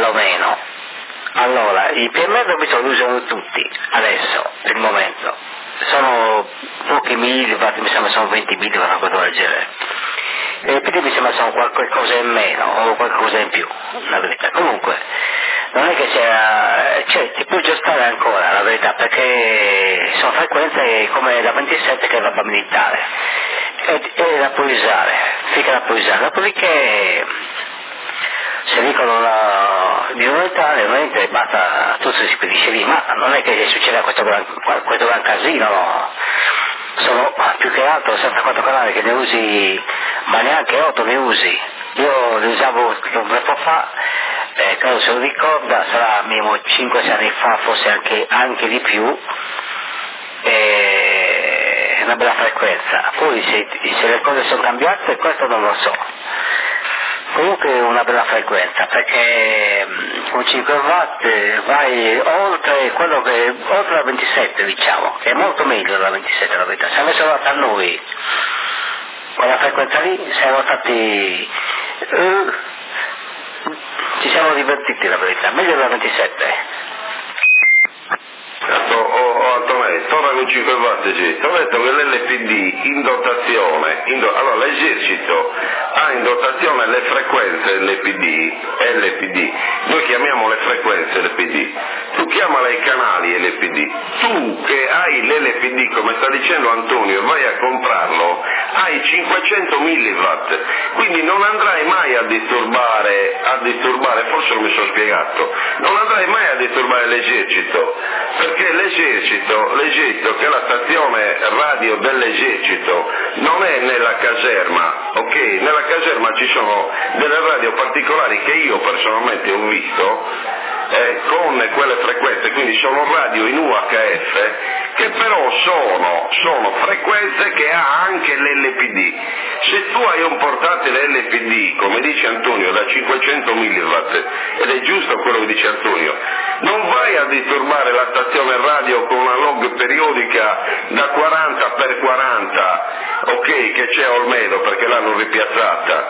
perlomeno. Allora, i PMR lo usano tutti, adesso, per il momento, sono pochi milliwatt, mi sembra sono 20 milliwatt, una cosa del genere. E il PD mi sembra sono qualcosa in meno o qualcosa in più, la verità. Comunque, non è che ti può aggiustare ancora, la verità, perché sono frequenze come la 27 che è roba militare, e la puoi usare, finché la puoi usare. Dopodiché, se dicono di unità, ovviamente basta, tutto si spedisce lì, ma non è che succeda questo gran casino, no. Sono più che altro 64 canali che ne usi, ma neanche 8 ne usi. Io ne usavo un tempo fa, credo se lo ricorda, sarà minimo 5-6 anni fa, forse anche di più, è una bella frequenza. Poi se le cose sono cambiate, questo non lo so. Comunque è una bella frequenza, perché con 5 watt vai oltre la 27, diciamo, che è molto meglio della 27, la verità. Se avessero dato a noi quella frequenza lì, siamo stati ci siamo divertiti, la verità, meglio della 27. Antonello, torna con 5 watt, ho detto che l'LPD in dotazione, allora l'esercito ha in dotazione le frequenze LPD, noi chiamiamo le frequenze LPD, tu chiamala i canali LPD, tu che hai l'LPD come sta dicendo Antonio e vai a comprarlo, hai 500 milliwatt, quindi non andrai mai a disturbare, forse non mi sono spiegato, non andrai mai a disturbare l'esercito, perché l'esercito che è la stazione radio dell'esercito non è nella caserma, ok? Nella caserma ci sono delle radio particolari che io personalmente ho visto con quelle frequenze, quindi sono radio in UHF che però sono frequenze che ha anche l'LPD. Se tu hai un portatile LPD, come dice Antonio, da 500 milliwatt, ed è giusto quello che dice Antonio, non vai a disturbare la stazione radio con una log periodica da 40x40, ok, che c'è a Olmedo perché l'hanno ripiazzata,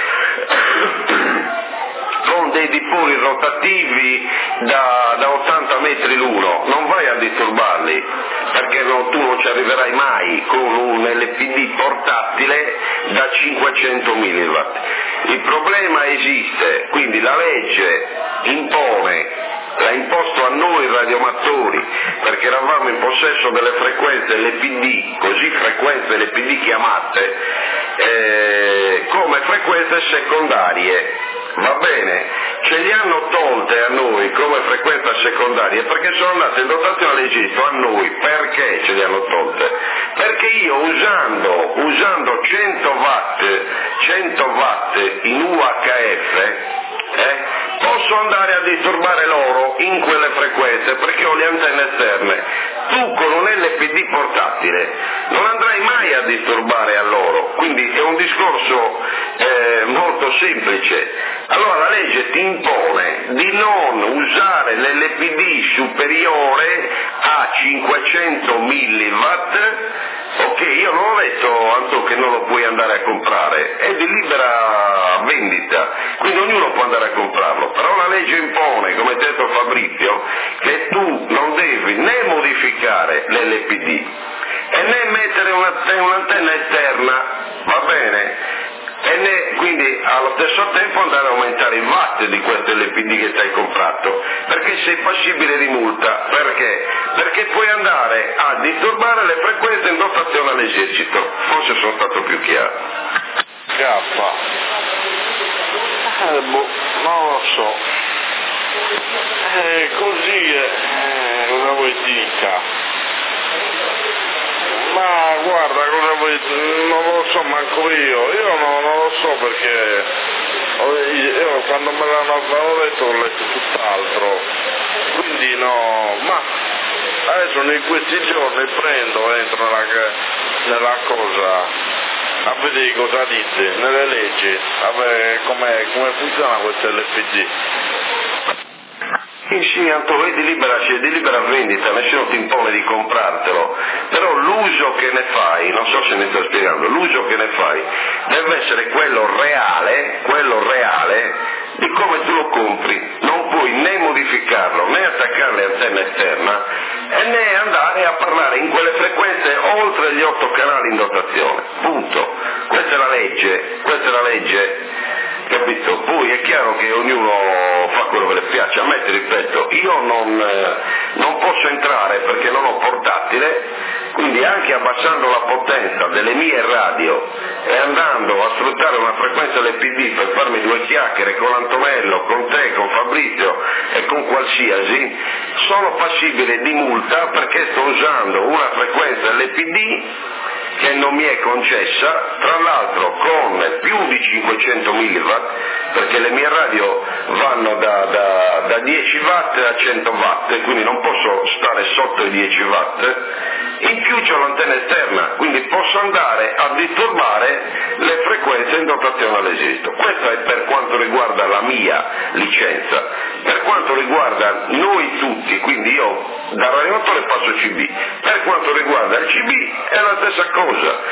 con dei dipoli rotativi da 80 metri l'uno, non vai a disturbarli, perché tu non ci arriverai mai con un LPD portatile da 500 milliwatt. Il problema esiste, quindi la legge l'ha imposto a noi radioamatori, perché eravamo in possesso delle frequenze LPD, così frequenze LPD chiamate, come frequenze secondarie. Va bene, ce li hanno tolte a noi come frequenza secondaria perché sono andate in dotazione all'Egitto a noi. Perché ce li hanno tolte? Perché io usando 100 watt in UHF posso andare a disturbare loro in quelle frequenze perché ho le antenne esterne. Tu con un LPD portatile non andrai mai a disturbare a loro, quindi è un discorso molto semplice. Allora la legge ti impone di non usare l'LPD superiore a 500 milliwatt. Ok, io non ho detto Anto che non lo puoi andare a comprare, è di libera vendita, quindi ognuno può andare a comprarlo, però la legge impone, come ha detto Fabrizio, che tu non devi né modificare l'LPD e né mettere un'antenna esterna, va bene? E quindi allo stesso tempo andare a aumentare i watt di questo LPD che ti hai comprato, perché sei passibile di multa. Perché? Perché puoi andare a disturbare le frequenze in dotazione all'esercito. Forse sono stato più chiaro. Non lo so. Così cosa vuoi dica? Ma guarda, non lo so manco io non lo so perché io quando me l'hanno detto ho letto tutt'altro, quindi no, ma adesso in questi giorni entro nella cosa, a vedere cosa dice, nelle leggi, a vedere come funziona questo LPG. Sì, Antonio, di libera vendita, nessuno ti impone di comprartelo, però l'uso che ne fai, non so se mi sto spiegando, l'uso che ne fai deve essere quello reale di come tu lo compri, non puoi né modificarlo, né attaccarle antenna esterna e né andare a parlare in quelle frequenze oltre gli 8 canali in dotazione, punto. Questa è la legge, capito? Poi è chiaro che ognuno fa quello che le piace, a me ti ripeto, io non posso entrare perché non ho portatile, quindi anche abbassando la potenza delle mie radio e andando a sfruttare una frequenza LPD per farmi 2 chiacchiere con Antonello, con te, con Fabrizio e con qualsiasi, sono passibile di multa perché sto usando una frequenza LPD che non mi è concessa, tra l'altro con più di 500 mW, perché le mie radio vanno da 10 watt a 100 watt, quindi non posso stare sotto i 10 watt, in più c'ho l'antenna esterna, quindi posso andare a disturbare le frequenze in dotazione all'esisto. Questo è per quanto riguarda la mia licenza. Per quanto riguarda noi tutti, quindi io da radiatore passo CB, per quanto riguarda il CB è la stessa cosa.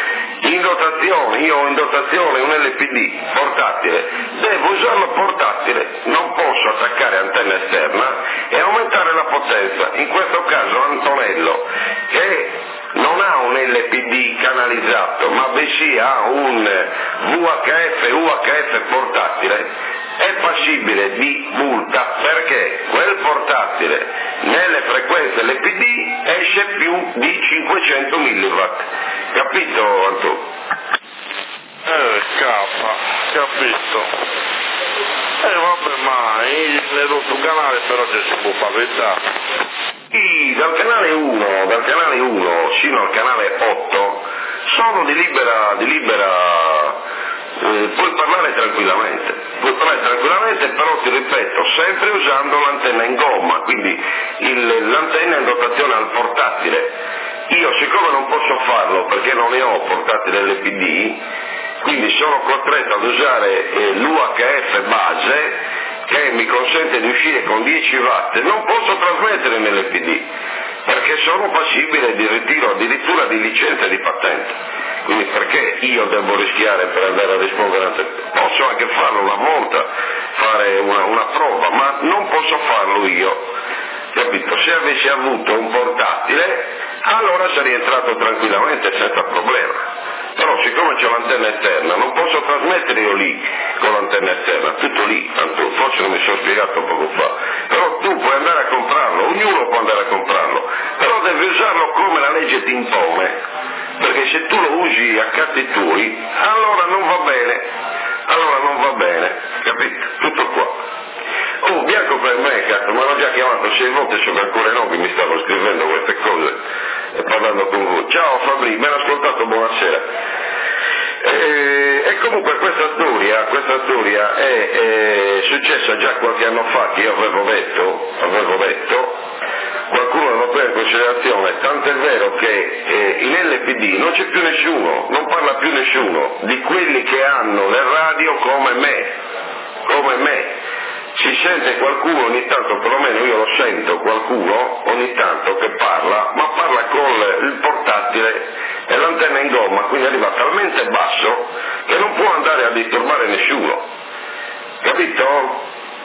Io ho in dotazione un LPD portatile, devo usarlo portatile, non posso attaccare antenna esterna e aumentare la potenza. In questo caso Antonello, che non ha un LPD canalizzato, ma bensì ha un UHF portatile, è passibile di multa perché quel portatile nelle frequenze LPD esce più di 500 mW. Capito, Antonio? Capito. Vabbè, ma nell'altro canale però ci si può parlizzare. Sì, dal canale 1 sino al canale 8 sono di libera puoi parlare tranquillamente, però ti ripeto, sempre usando l'antenna in gomma, quindi l'antenna in dotazione al portatile. Io siccome non posso farlo perché non ne ho portatile LPD, quindi sono costretto ad usare l'UHF base che mi consente di uscire con 10 watt, non posso trasmettere nell'LPD perché sono passibile di ritiro addirittura di licenza di patente. Quindi perché io devo rischiare per andare a rispondere a te? Posso anche farlo una volta, fare una prova, ma non posso farlo io, capito? Se avessi avuto un portatile, allora sarei entrato tranquillamente senza problema. Però siccome c'è l'antenna esterna, non posso trasmettere io lì con l'antenna esterna, tutto lì, tanto forse non mi sono spiegato poco fa. Però tu puoi andare a comprarlo, ognuno può andare a comprarlo, però devi usarlo come la legge ti impone. Perché se tu lo usi a cazzi tuoi, allora non va bene, capito? Tutto qua. Oh, Bianco per me, cazzo, mi hanno già chiamato 6 volte, so che ancora no, che mi stavo scrivendo queste cose e parlando con voi. Ciao Fabri, ben ascoltato, buonasera. E comunque questa storia è successa già qualche anno fa, che io avevo detto, qualcuno non lo prende in considerazione, tant'è vero che in LPD non c'è più nessuno, non parla più nessuno di quelli che hanno le radio come me. Si sente qualcuno ogni tanto, perlomeno io lo sento qualcuno ogni tanto che parla, ma parla con il portatile e l'antenna in gomma, quindi arriva talmente basso che non può andare a disturbare nessuno. Capito?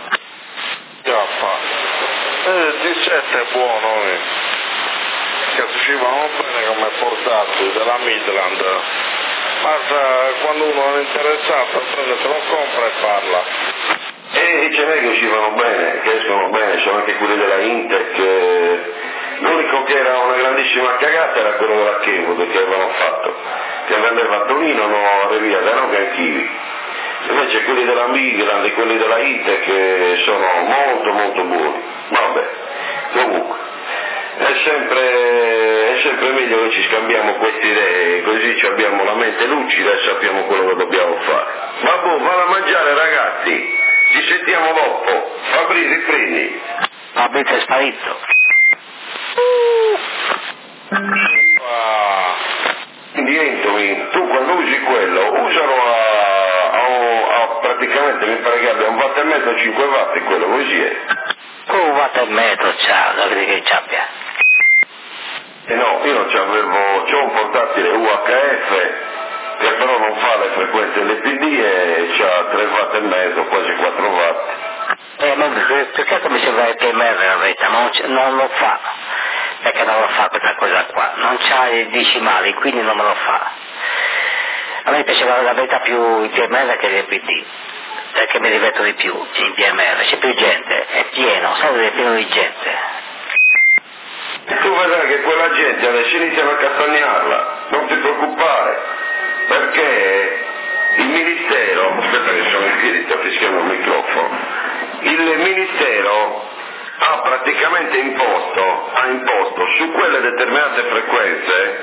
Il 17 è buono, che ci vanno bene come portatili della Midland. Basta quando uno è interessato, prende, se lo compra e parla. E ce n'è che uscivano bene, che escono bene, sono anche quelli della Intec. L'unico che era una grandissima cagata era quello della Kenwood che avevano fatto, che vendeva a Tonino, a Revia da Noga e Chivi. Invece quelli della Midland e quelli della Intec che sono molto molto buoni. Vabbè, comunque, è sempre meglio che ci scambiamo queste idee, così abbiamo la mente lucida e sappiamo quello che dobbiamo fare. Vabbè, vado a mangiare ragazzi, ci sentiamo dopo. Fabri, riprendi. Fabrizio è sparito. Quindi Anthony, tu quando usi quello, usalo a praticamente, mi pare che abbia 1,5 watt, 5 watt quello, così è. 1,5 watt quanto è metro c'ha, lo vedi che c'abbia? No, io non c'avevo, c'ho un portatile UHF che però non fa le frequenze LPD e c'ha 3 watt e mezzo, quasi 4 watt. Ma peccato mi sembra il PMR la verità, non lo fa, perché non lo fa questa cosa qua, non c'ha i decimali, quindi non me lo fa. A me piaceva la verità più il PMR che l'LPD, perché mi diverto di più in PMR, c'è più gente, è pieno, sai, è pieno di gente. E tu vedrai che quella gente adesso iniziano a castagnarla, non ti preoccupare, perché il Ministero, aspetta che sono in piedi, sta fischiando il microfono, il Ministero ha praticamente imposto su quelle determinate frequenze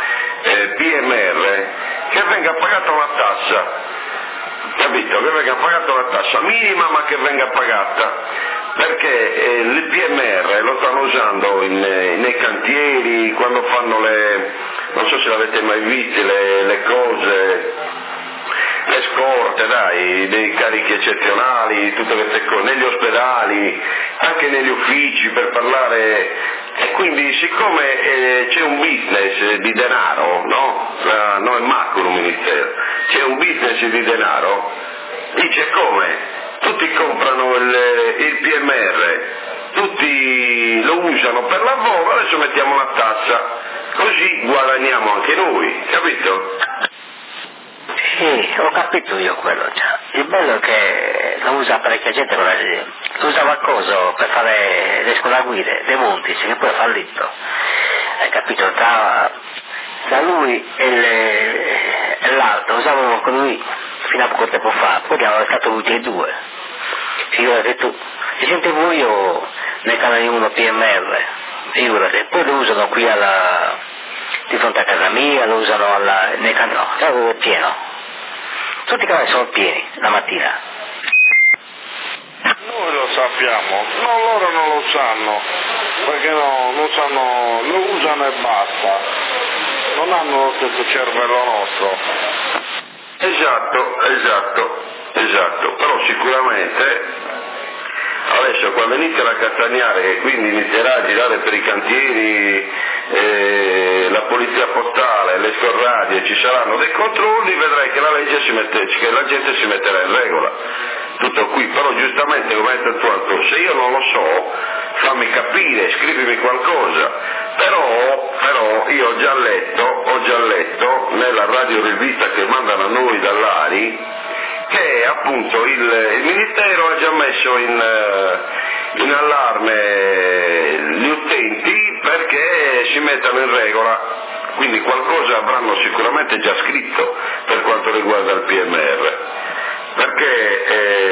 PMR che venga pagata una tassa, capito? Che venga pagata una tassa minima ma che venga pagata, perché il PMR lo stanno usando nei cantieri, quando fanno non so se l'avete mai visto, le cose, le scorte, dai, dei carichi eccezionali, tutte queste cose, negli ospedali, anche negli uffici per parlare, e quindi siccome c'è un business di denaro, no? Non è manco un ministero, c'è un business di denaro, dice come? Tutti comprano il PMR, tutti lo usano per lavoro, adesso mettiamo una tassa, così guadagniamo anche noi, capito? Sì, ho capito io quello già. Il bello è che lo usa parecchia gente, lo usava cosa per fare le scuolaguide, dei monti, che poi è fallito. Hai capito? Tra lui e l'altro, usavano con lui fino a poco tempo fa, poi abbiamo arrestato tutti e due. Figurati tu, ti sentivo io nel canale 1 PMR, figurati, poi lo usano qui di fronte a casa mia, lo usano nel canale, è pieno. Tutti i canali sono pieni la mattina. Noi lo sappiamo, no, loro non lo sanno, perché non sanno, lo usano e basta, non hanno lo stesso cervello nostro. Esatto, però sicuramente adesso quando inizierà a castagnare e quindi inizierà a girare per i cantieri la polizia postale, le scorradie, ci saranno dei controlli, vedrai che che la gente si metterà in regola. Tutto qui, però giustamente come hai detto tu Antonio, se io non lo so, fammi capire, scrivimi qualcosa, però io ho già letto nella radiorivista che mandano a noi dall'ARI che appunto il Ministero ha già messo in allarme gli utenti perché si mettano in regola, quindi qualcosa avranno sicuramente già scritto per quanto riguarda il PMR, perché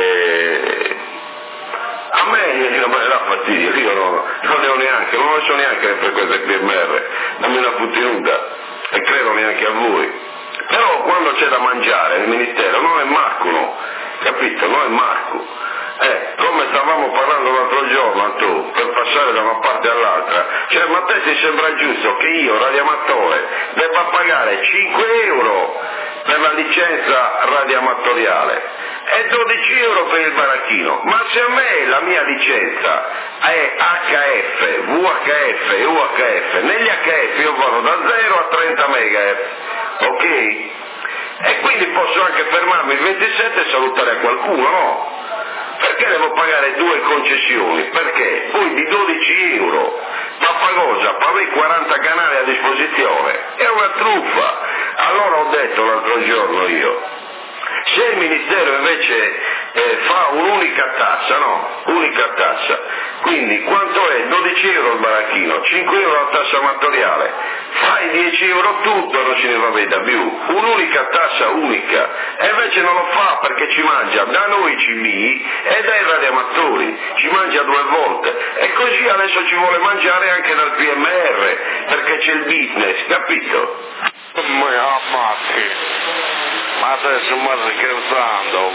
a me non me ne dà fastidio, io non lo so neanche le frequenze PMR, dammi una puttinuda e credo neanche a voi. Però quando c'è da mangiare il Ministero non è marcuno, capito? Non è marco. Come stavamo parlando l'altro giorno tu, per passare da una parte all'altra, cioè ma a te ti sembra giusto che io, radioamatore, debba pagare 5 euro per la licenza radioamatoriale e 12 euro per il baracchino, ma se a me la mia licenza è HF, VHF e UHF, negli HF io vado da 0 a 30 MHz, ok? E quindi posso anche fermarmi il 27 e salutare a qualcuno, no? Perché devo pagare 2 concessioni? Perché? Poi di 12 euro, ma fa cosa? Paghi 40 canali a disposizione, è una truffa. Allora ho detto l'altro giorno io, se il Ministero invece fa un'unica tassa, unica tassa, quindi quanto è? 12 euro il baracchino, 5 euro la tassa amatoriale, fai 10 euro tutto, non ce ne va veda più, un'unica tassa unica, e invece non lo fa perché ci mangia da noi CB e dai radioamatori, ci mangia 2 volte, e così adesso ci vuole mangiare anche dal PMR, perché c'è il business, capito? Ma ammazzi, ma adesso mi stai scherzando,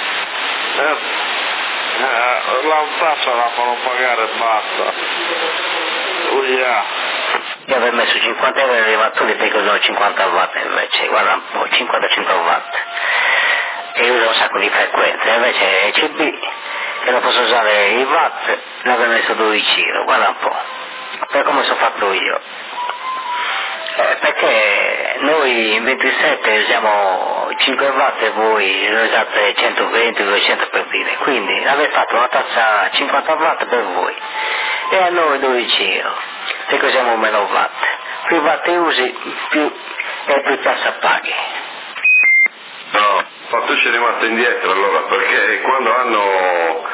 la tassa la fanno pagare e basta. Io avevo messo 50 euro nei rilevatori perché usano 50 watt invece, guarda un po', 55 watt, e usa un sacco di frequenze, invece CB che non posso usare i watt, l'avrei messo 12 euro, guarda un po', per come sono fatto io. Perché noi in 27 usiamo 5 watt e voi usate 120-200 per dire, quindi avete fatto una tassa 50 watt per voi e a noi 12 euro, perché usiamo meno watt, più watt usi più tassa paghi. No, ma tu sei rimasto indietro allora, perché quando hanno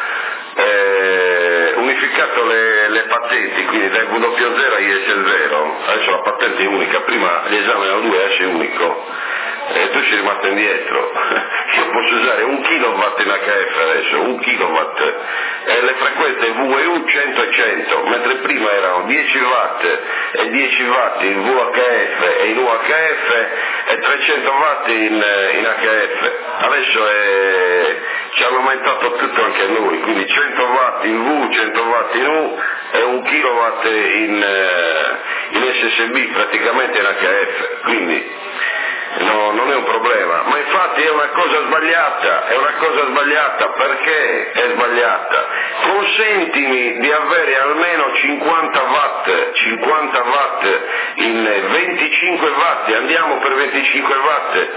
unificato le patenti, quindi dal W0 a IS0, adesso la patente è unica, prima l'esame era 2 esce unico, e tu sei rimasto indietro. Io posso usare 1 kW in HF adesso, 1 kW, e le frequenze VEU 100 e 100, mentre prima erano 10 watt e 10 watt in VHF e in UHF e 300 watt in HF. Adesso ci hanno aumentato tutto anche noi, quindi 100 watt in V, 100 watt in U e 1 kW in SSB praticamente in HF, quindi no, non è un problema, ma infatti è una cosa sbagliata, perché è sbagliata? Consentimi di avere almeno 50 watt in 25 watt, andiamo per 25 watt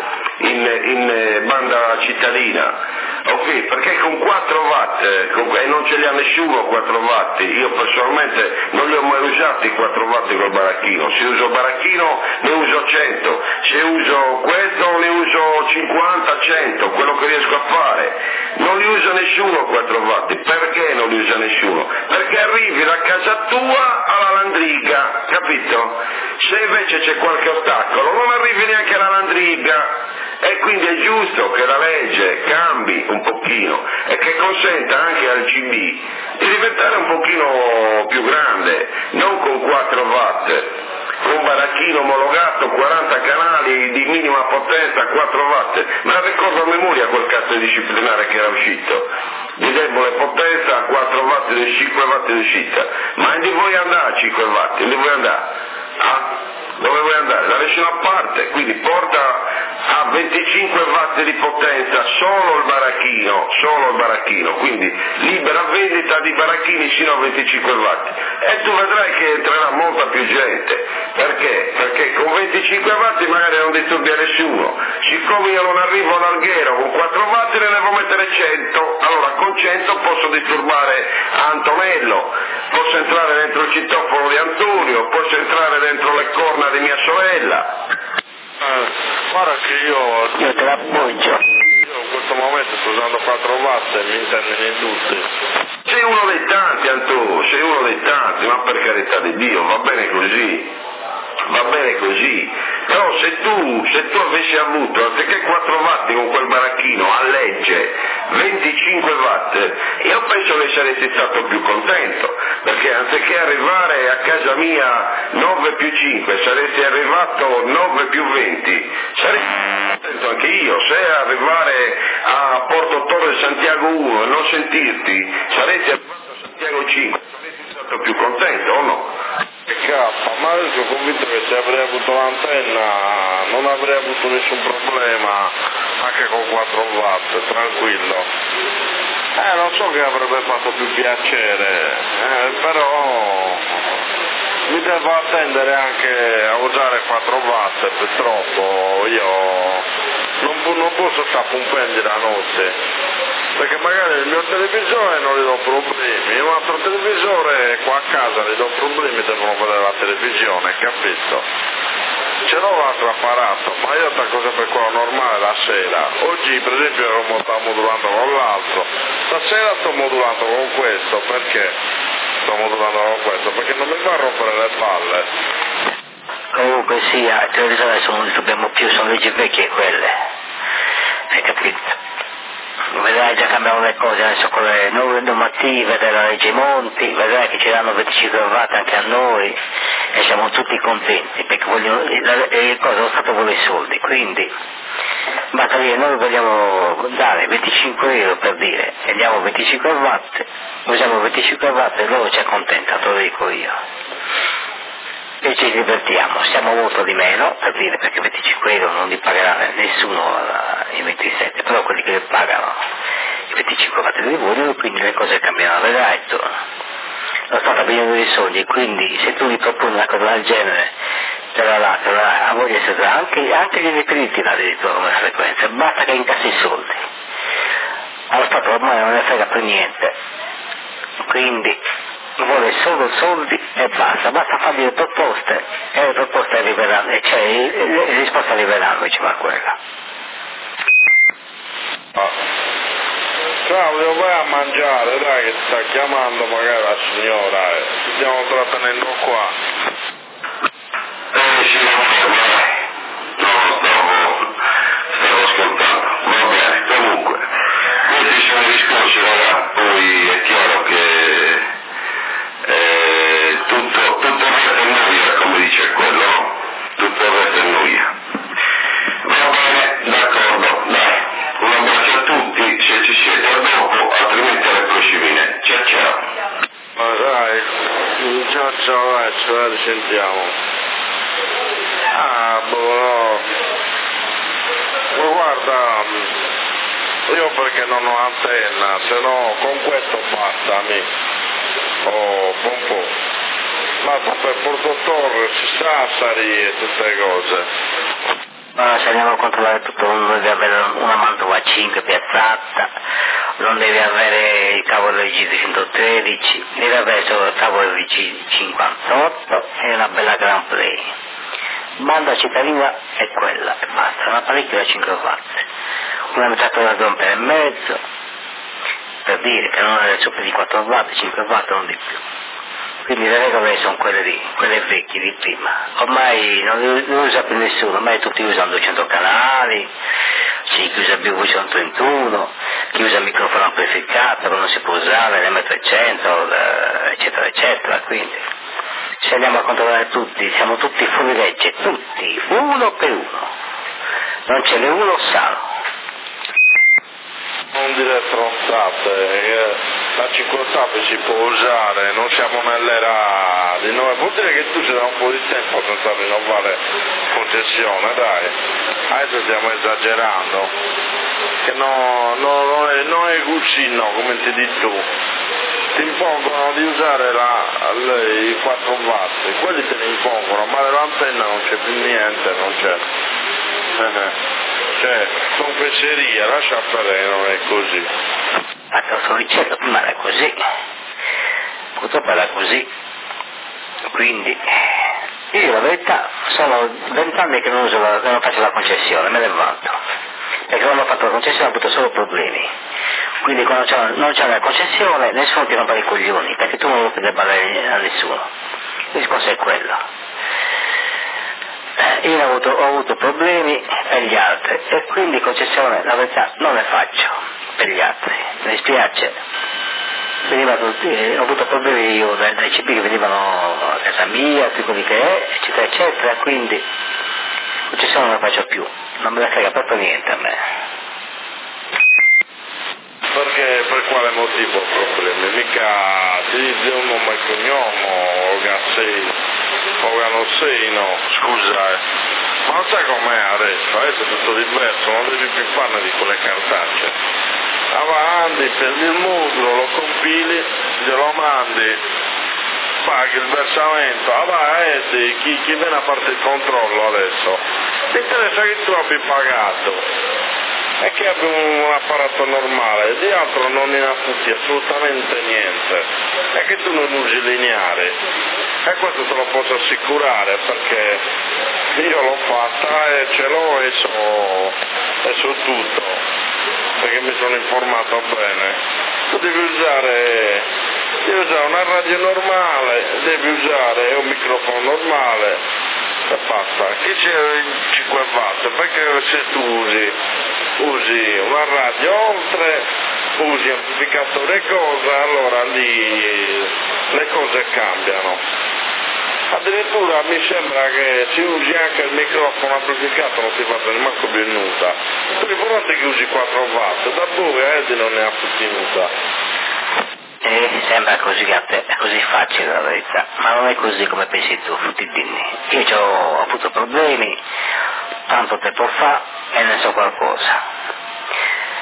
in banda cittadina. Ok, perché con 4 watt, e non ce li ha nessuno 4 watt, io personalmente non li ho mai usati 4 watt col baracchino, se uso baracchino ne uso 100, se uso questo ne uso 50, 100, quello che riesco a fare, non li usa nessuno 4 watt, perché non li usa nessuno? Perché arrivi da casa tua alla Landriga, capito? Se invece c'è qualche ostacolo non arrivi neanche alla Landriga. E quindi è giusto che la legge cambi un pochino e che consenta anche al CB di diventare un pochino più grande, non con 4 watt, con baracchino omologato, 40 canali di minima potenza, 4 watt. Me la ricordo a memoria quel cazzo disciplinare che era uscito, di debole potenza, 4 watt e 5 watt di uscita. Ma dove vuoi andare a 5 watt? Dove vuoi andare? Dove vuoi andare? Da nessuna parte, quindi porta a 25 watt di potenza solo il baracchino, quindi libera vendita di baracchini sino a 25 watt, e tu vedrai che entrerà molta più gente. Perché? Perché con 25 watt magari non disturbi a nessuno, siccome io non arrivo all'Alghero con 4 watt ne devo mettere 100, allora con 100 posso disturbare Antonello, posso entrare dentro il citofono di Antonio, posso entrare dentro le corna di mia sorella. Guarda che io te l'appoggio. Io in questo momento sto usando 4 watt e mi intendono in tutti. Sei uno dei tanti, Antonio, sei uno dei tanti, ma per carità di Dio, va bene così, però se tu avessi avuto, anziché 4 watt con quel baracchino a legge, 25 watt, io penso che saresti stato più contento, perché anziché arrivare a casa mia 9 più 5, saresti arrivato 9 più 20, saresti contento anche io. Se arrivare a Porto Torre Santiago 1 e non sentirti, saresti arrivato a Santiago 5, saresti stato più contento o no? Ma io sono convinto che se avrei avuto l'antenna non avrei avuto nessun problema anche con 4 watt, tranquillo. Non so che avrebbe fatto più piacere, però mi devo attendere anche a usare 4 watt, purtroppo io non posso stare pumpendo la notte. Perché magari il mio televisore non gli do problemi, un altro televisore qua a casa gli do problemi, devono vedere la televisione, capito? Ce l'ho l'altro apparato, ma io sta cosa per quello normale la sera. Oggi per esempio stavo modulando con l'altro, stasera sto modulando con questo, perché sto modulando con questo? Perché non mi fa rompere le palle. Comunque sia, i televisori adesso non li dobbiamo più, sono leggi vecchie quelle, hai capito? Vedrai, già cambiano le cose adesso con le nuove normative della legge Monti, vedrai che ci danno 25 watt anche a noi e siamo tutti contenti perché lo Stato vuole i soldi, quindi basta dire noi vogliamo dare 25 euro per dire e diamo 25 watt, usiamo 25 watt e loro ci accontentano, te lo dico io. E ci divertiamo, siamo molto di meno, per dire, perché 25 euro non li pagherà nessuno in 27, però quelli che li pagano i 25 5 watt di volume, quindi le cose cambiano, vedrai tu. Lo Stato ha bisogno dei soldi, quindi se tu gli proponi una cosa del genere, te la dà, a voglia se dà, anche gli elettrici addirittura come frequenza, basta che incassi i soldi. Allo Stato ormai non ne frega per niente, quindi vuole solo soldi e basta fargli le proposte e le proposte arriveranno, cioè le risposte arriveranno, diceva quella. Claudio, vai a mangiare, dai che ti sta chiamando magari la signora, ti stiamo trattenendo qua. Sì, stavo ascoltando, va bene, comunque, questi sono i discorsi, ragazzi, poi è chiaro che tutto il resto è noia, come dice quello, no? Tutto il resto è noia. Va bene, d'accordo, dai, un abbraccio a tutti, se ci siete a dopo, altrimenti alle prossime. Ciao ciao. Ma dai, ciao, dai, ce la risentiamo. No. Ma guarda, io perché non ho antenna, se no con questo basta a me. Oh, po'. Basta per Porto Torre, Sassari e tutte le cose. Ma se andiamo a controllare tutto, non devi avere una Mantova 5 piazzata, non devi avere il cavo LG213, devi avere solo il cavo LG58 e una bella Grand Play. Banda cittadina è quella, e basta, un apparecchio da 5 watt, una metratura da rompere e mezzo, per dire che non è sopra di 4 watt, 5 watt, non di più. Quindi le regole sono quelle vecchie di prima, ormai non le usa più nessuno, ormai tutti usano 200 canali, c'è chi usa BV131, chi usa il microfono amplificato, non si può usare l'M300, eccetera eccetera, quindi se andiamo a controllare tutti, siamo tutti fuori legge, tutti, uno per uno, non ce n'è uno sano. Non dire stronzate, la 50 si può usare, non siamo nell'era di nuovo, vuol dire che tu ci dai un po' di tempo senza rinnovare concessione, dai, adesso stiamo esagerando, che non è cuscino come ti dici tu, ti impongono di usare i 4 watt, quelli te ne impongono, ma nell'antenna non c'è più niente, non c'è. Cioè, sono fesseria, lascia fare, non è così. Ma te lo sto dicendo, prima era così, purtroppo era così, quindi io la verità sono 20 anni che non faccio la concessione, me ne vanto, perché quando ho fatto la concessione ho avuto solo problemi, quindi quando non c'è una concessione nessuno ti rompe i coglioni, perché tu non lo puoi parlare a nessuno, il discorso è quello. Io ho avuto problemi per gli altri e quindi concessione, la verità, non ne faccio per gli altri, mi dispiace. Ho avuto problemi io dai CP che venivano a casa mia, quelli che è, eccetera eccetera, quindi concessione non la faccio più, non me ne frega proprio niente a me. Perché per quale motivo problemi? Mica ti dice un nome e cognome o Ganossino, scusa, ma non sai com'è adesso è tutto diverso, non devi più farne di quelle cartacce. Avanti, prendi il modulo, lo compili, glielo mandi, paghi il versamento, chi viene a farti il controllo adesso? Ti interessa che tu abbia pagato? E che abbia un apparato normale, di altro non ne affutti assolutamente niente, e che tu non usi lineari, e questo te lo posso assicurare perché io l'ho fatta e ce l'ho e so tutto, perché mi sono informato bene. Tu devi usare una radio normale, devi usare un microfono normale e basta. Chi c'è il 5 watt? Perché se tu usi una radio oltre, usi amplificatore e cose, allora lì le cose cambiano. Addirittura mi sembra che se usi anche il microfono amplificato non ti fa neanche più nuda. Tu ricordate che usi 4 watt, da dove non ne ha più nuda. Sembra così facile la verità, ma non è così come pensi tu, Futtidini. Io ho avuto problemi tanto tempo fa e ne so qualcosa.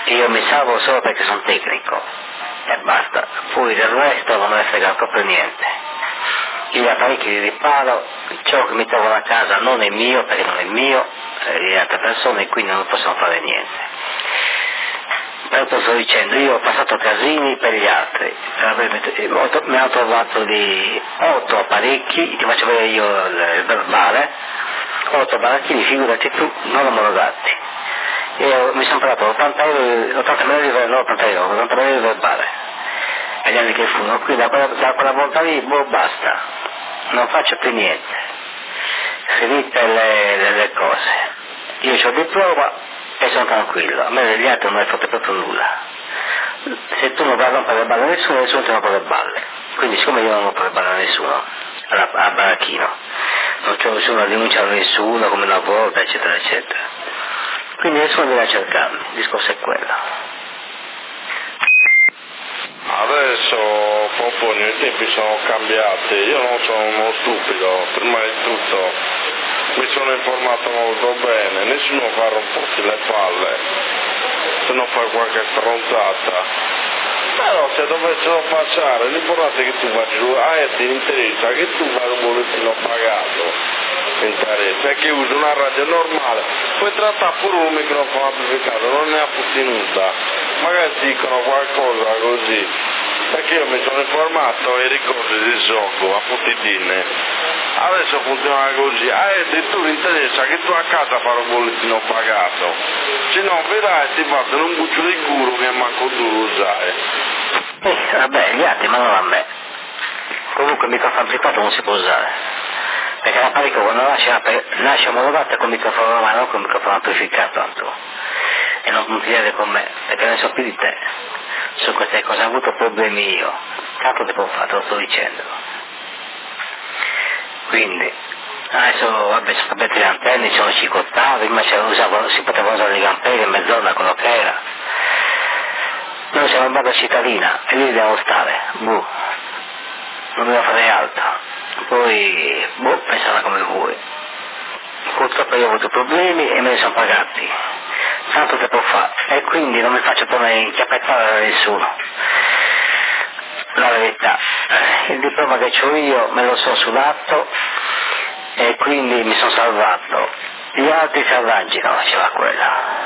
io mi salvo solo perché sono tecnico e basta, poi del resto non me ne frega proprio niente. Gli apparecchi di riparo, ciò che mi trovano a casa non è mio perché non è mio, di altre persone, quindi non possono fare niente. Perché sto dicendo, io ho passato casini per gli altri, mi hanno trovato di 8 apparecchi, ti faccio vedere io il verbale, 8 apparecchi, figurati tu, non omologati. Io mi sono pagato 80 euro, 80 euro il verbale, agli anni che furono, quindi da quella volta lì, basta, non faccio più niente, finite le cose. Io ho il diploma e sono tranquillo, a me degli altri non mi fate proprio nulla. Se tu non vai a rompere le balle a nessuno ti rompe le balle. Quindi siccome io non rompo le balle a nessuno, al baracchino, non c'è nessuno a denunciare a nessuno come una volta, eccetera, eccetera. Quindi nessuno viene a cercarmi, il discorso è quello. Adesso proprio i tempi sono cambiati, io non sono uno stupido, prima di tutto mi sono informato molto bene, nessuno fa rompersi le palle se non fa qualche stronzata, però se dovessero passare l'importante è che tu vai giù, ti interessa che tu vai un bollettino pagato, interessa, e che usi una radio normale, puoi trattare pure un microfono amplificato, non ne ha tutti nulla, magari dicono qualcosa così, perché io mi sono informato e ricordi di gioco a Putidine, adesso funziona così, e tu interessa che tu a casa fai un bollettino pagato, se no vedrai ti fanno un buccio di culo che manco tu lo usai. Vabbè, gli altri, ma non a me. Comunque il microfono amplificato non si può usare, perché l'apparecchio quando nasce omologato con il microfono normale, non con il microfono amplificato, tanto. E non ti deve con me, perché ne so più di te. Su queste cose ho avuto problemi io, tanto te può fare, te lo sto dicendo. Quindi, adesso vabbè, sono cambiate le antenne, sono 5 ottavi, prima si poteva usare le campere in mezz'ora, quello che era. Noi siamo in base cittadina e lì dobbiamo stare, non dobbiamo fare altro. Poi, pensala come vuoi. Purtroppo io ho avuto problemi e me ne sono pagati. Tanto te può fare. E quindi non mi faccio tornare inchiappettare da nessuno. La verità. Il diploma che ho io me lo so sudato e quindi mi sono salvato. Gli altri si arrangino, faceva quella.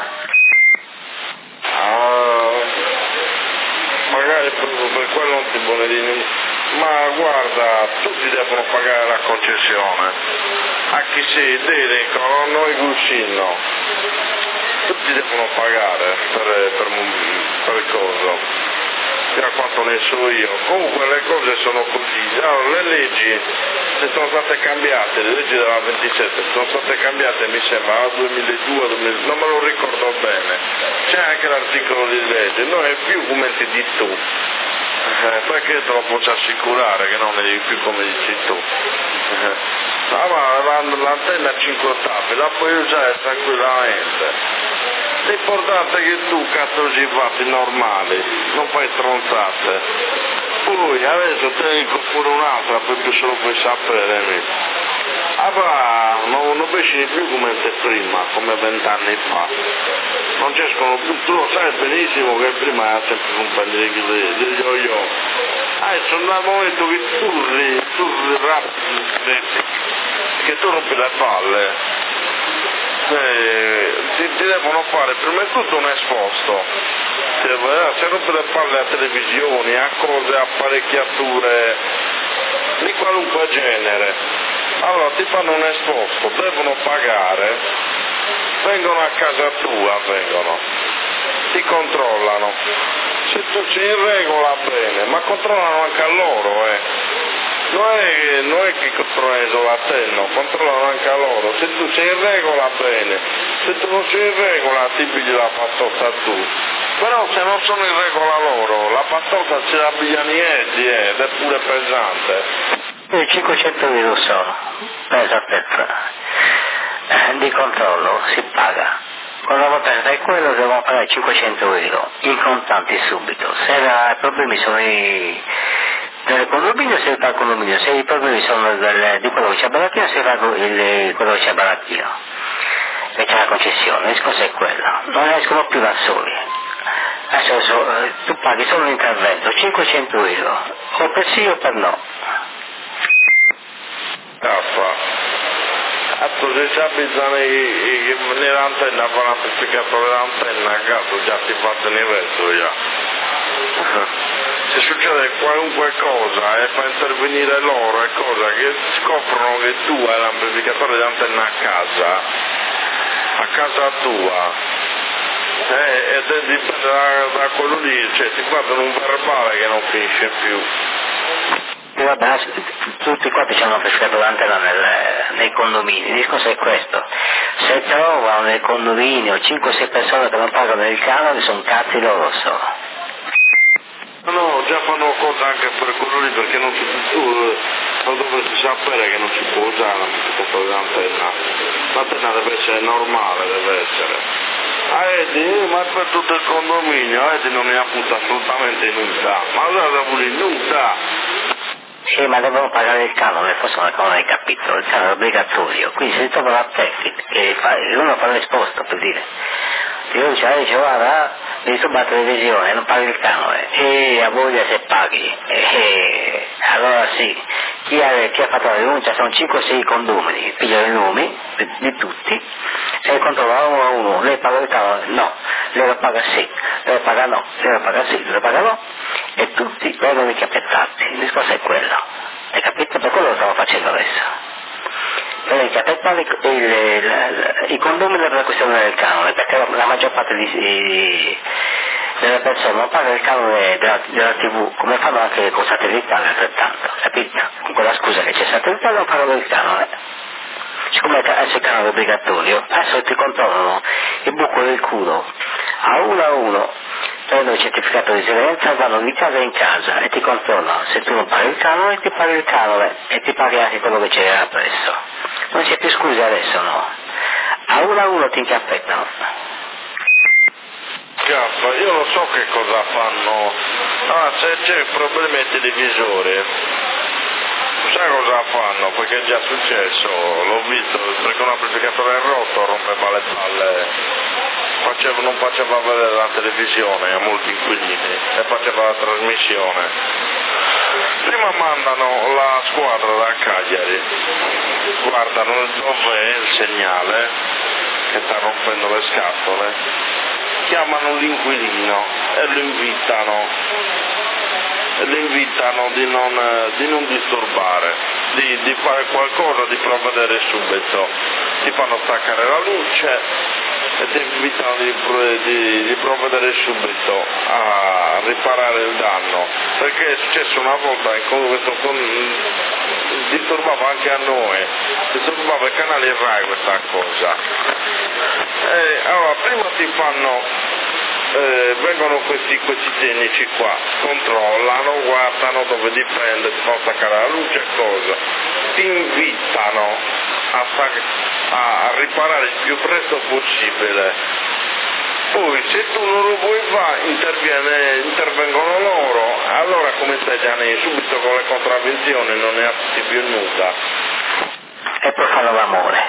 Magari proprio per quello non ti vuole dire, ma guarda, tutti devono pagare la concessione, a chi si dedicano, noi Guscino, tutti devono pagare per il coso, fino a quanto ne so io. Comunque le cose sono così, allora, le leggi se sono state cambiate, le leggi della 27 sono state cambiate mi sembra al 2002, non me lo ricordo bene, c'è anche l'articolo di legge, non è più come ti dici tu, perché te lo posso assicurare che non è più come dici tu. Ma l'antenna a 5 ottavi la puoi usare tranquillamente. L'importante è che tu cazzo ci fatti normali, non fai stronzate. Poi adesso te ne dico pure un'altra perché solo puoi sapere. Non pesci più come te prima, come 20 anni fa. Non ci escono più, tu lo sai benissimo che prima era sempre un po' di yo-yo. Adesso dal momento che tu rapidi, che tu rompi le palle, ti devono fare prima di tutto un esposto, se rompe le palle a televisioni, a cose, apparecchiature di qualunque genere, allora ti fanno un esposto, devono pagare, vengono a casa tua, ti controllano, se tu sei in regola bene, ma controllano anche a loro, non è che controllano solo a te, no, controllano anche a loro, se tu sei in regola bene, se tu non sei in regola ti pigli la pattotta tu, però se non sono in regola loro, la pattotta ce la pigliano ed è pure pesante. 500 euro sono, per esattezza, di controllo, si paga. Una volta che fai quello devono pagare 500 euro, in contanti subito. Se i problemi sono del condominio si fa il condominio, se i problemi sono di quello che c'è a Baracchino si fa quello che c'è a Baracchino, che c'è la concessione, il discorso è quello, non escono più da soli, Adesso tu paghi solo l'intervento, 500 euro, o per sì o per no. Se ci abitano nell'antenna, con l'amplificatore dell'antenna a caso già ti fa tenere resto già. Se succede qualunque cosa e fa intervenire loro e cosa che scoprono che tu hai l'amplificatore dell'antenna a casa tua, e dipende da quello lì, cioè ti guardano un verbale che non finisce più. Vabbè, tutti qua hanno pescato l'antenna nei condomini, il discorso è questo: se trovano nel condominio 5-6 persone che non pagano il canone, sono cazzi loro solo. No, già fanno cosa anche per quello lì, perché non dovresti sapere che non si può usare l'amplificatore dell'antenna. L'antenna deve essere normale, deve essere. A Edi, ma per tutto il condominio, Edi non ne ha avuto assolutamente nulla, ma allora pure nulla. Sì, ma devono pagare il canone, forse non hai capito, il canone è obbligatorio, quindi se trova la tecnica, uno fa l'esposto per dire, io dice guarda, devi trovare la televisione, non paghi il canone, e a voglia se paghi, allora sì, chi ha fatto la denuncia sono 5-6 condomini, pigliano i nomi di tutti, e controllano uno a uno, lei paga il canone? No, lei lo paga sì, lei lo paga no, lei lo paga sì, lei lo paga no, e tutti vengono inchiappettati. Il discorso è quello, hai capito? Per quello lo stiamo facendo adesso. Per inchiappettare i condomini per la questione del canone, perché la maggior parte delle persone non pagano il canone della TV, come fanno anche con satellitare altrettanto, capito? Con quella scusa che c'è satellitare non pagano il canone. Siccome adesso il canone è obbligatorio, adesso ti controllano il buco del culo a uno, prendono il certificato di residenza, vanno di casa in casa e ti controllano. Se tu non paghi il canone, ti paghi il canone e ti paghi anche quello che c'era appresso. Non c'è più scuse adesso, no. A uno ti inchiappettano. Io non so che cosa fanno. Se c'è il problema ai televisori, sai cosa fanno? Perché è già successo, l'ho visto, perché un amplificatore è rotto, rompeva le palle. Non faceva vedere la televisione a molti inquilini e faceva la trasmissione. Prima mandano la squadra da Cagliari, guardano dove è il segnale che sta rompendo le scatole, chiamano l'inquilino e lo invitano di non disturbare, di fare qualcosa, di provvedere subito. Ti fanno staccare la luce e ti invitano di provvedere subito a riparare il danno, perché è successo una volta in cui disturbava anche a noi, disturbava i canali Rai questa cosa. Allora prima ti fanno vengono questi tecnici qua, controllano, guardano dove dipende, ti fanno staccare la luce e cosa, ti invitano a riparare il più presto possibile. Poi se tu non lo vuoi fare intervengono loro, allora come stai già subito con le contravvenzioni, non ne applichi più nulla. E poi fanno l'amore.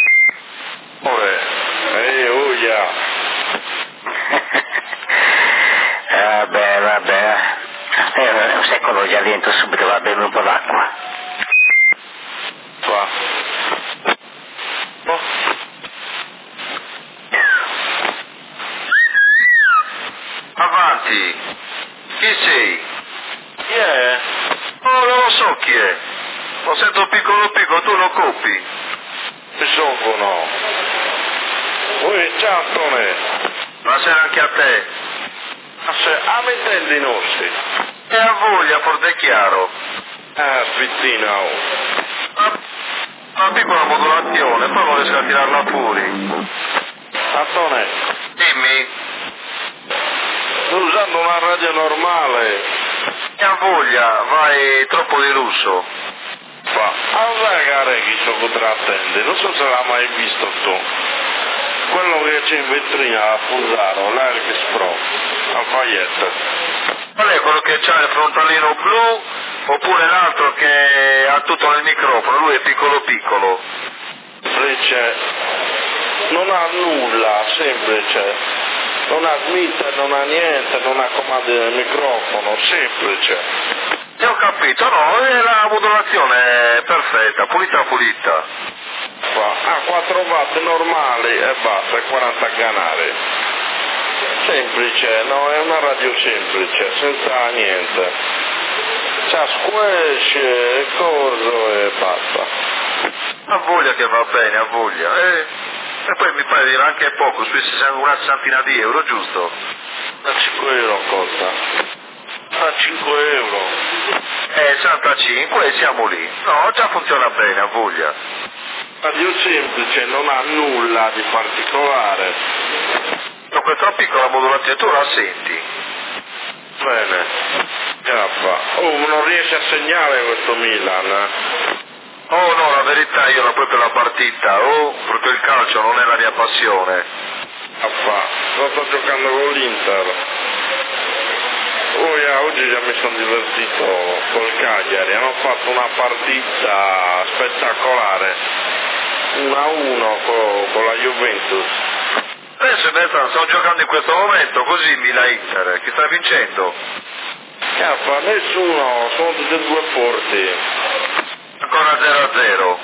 Vabbè, un secolo già dentro, subito va a bere un po' d'acqua. Avanti, chi sei? Chi è? Oh, non lo so chi è, lo sento piccolo, tu lo copi. No. Ciao Tone. Buonasera anche a te. Mi intendi nostri? E a voglia, forte e chiaro. Spizzina. Una piccola modulazione, poi non riesco a tirarla fuori. Tone. Dimmi. Sto usando una radio normale. E a voglia, vai troppo di lusso. Allora che chi so contrattende, non so se l'ha mai visto tu. Quello che c'è in vetrina a Fusaro, l'Ergis Pro, al Fayette. Qual è quello che c'ha il frontalino blu oppure l'altro che ha tutto nel microfono? Lui è piccolo. Invece non ha nulla, semplice. Non ha smitter, non ha niente, non ha comandi del microfono, semplice. Ho capito, no, è la modulazione perfetta, pulita. Ha 4 watt normali e basta, 40 canali. Semplice, no, è una radio semplice, senza niente. C'ha squash, corso e basta. Ha voglia che va bene, ha voglia. E poi mi pare dire anche poco, sui una sessantina di euro, giusto? A 5 euro costa. A 5 euro. 65 e siamo lì. No, già funziona bene, ha voglia. Radio semplice, non ha nulla di particolare. No, questa piccola modulazione, tu la senti? Bene. Non riesce a segnare questo Milan. Oh no, la verità io proprio la partita, perché il calcio non è la mia passione. Lo sto giocando con l'Inter. Oggi già mi sono divertito col Cagliari, hanno fatto una partita spettacolare, 1-1 con la Juventus. Adesso in realtà sto giocando in questo momento, così Milan-Inter, chi sta vincendo? Nessuno, sono tutti e due forti. Ancora 0-0.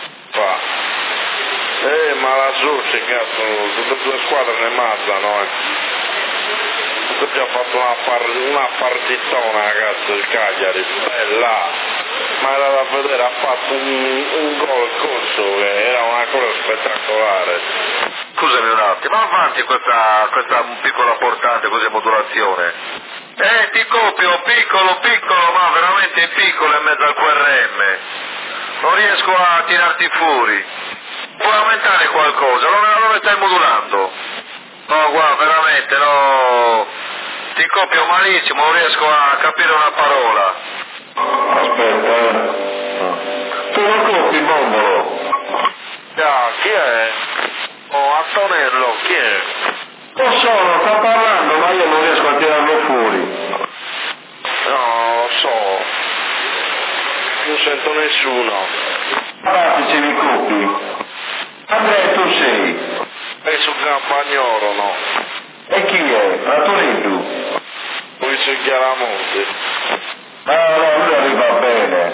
Ma la Soce, cazzo, tutte e due squadre ne mazzano, Tutti ha fatto una partitona, ragazzi, il Cagliari, bella, ma era da vedere, ha fatto un gol corso che era una cosa spettacolare. Scusami un attimo, avanti questa piccola portante così modulazione. Ti copio, piccolo, ma veramente piccolo in mezzo al QRM. Non riesco a tirarti fuori. Puoi aumentare qualcosa, dove stai modulando? No, guarda, veramente, no. Ti copio malissimo, non riesco a capire una parola. Aspetta, Tu lo copi, Bombolo? Chi è? Antonello, chi è? Lo so, sta parlando, ma io non riesco a tirarlo fuori. No, lo so. Non sento nessuno. Avanti, ce li copi. Andrea, tu sei? È sul Campagnolo, no? E chi è? Ratoreddu? Qui su Chiaramonte. No, lui arriva bene.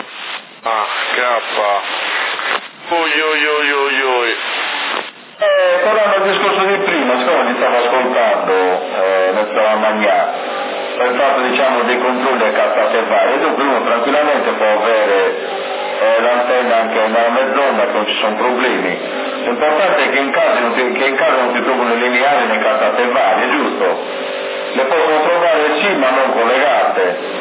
Oi. Tornando al discorso di prima, siccome mi stavo ascoltando, non stavo a mangiare, per il fatto diciamo dei controlli a cazzate varie, dunque uno tranquillamente può avere l'antenna anche nella mezz'onda che non ci sono problemi. L'importante è che in casa non si trovano le lineari né cazzate varie, giusto? Le possono trovare sì ma non collegate.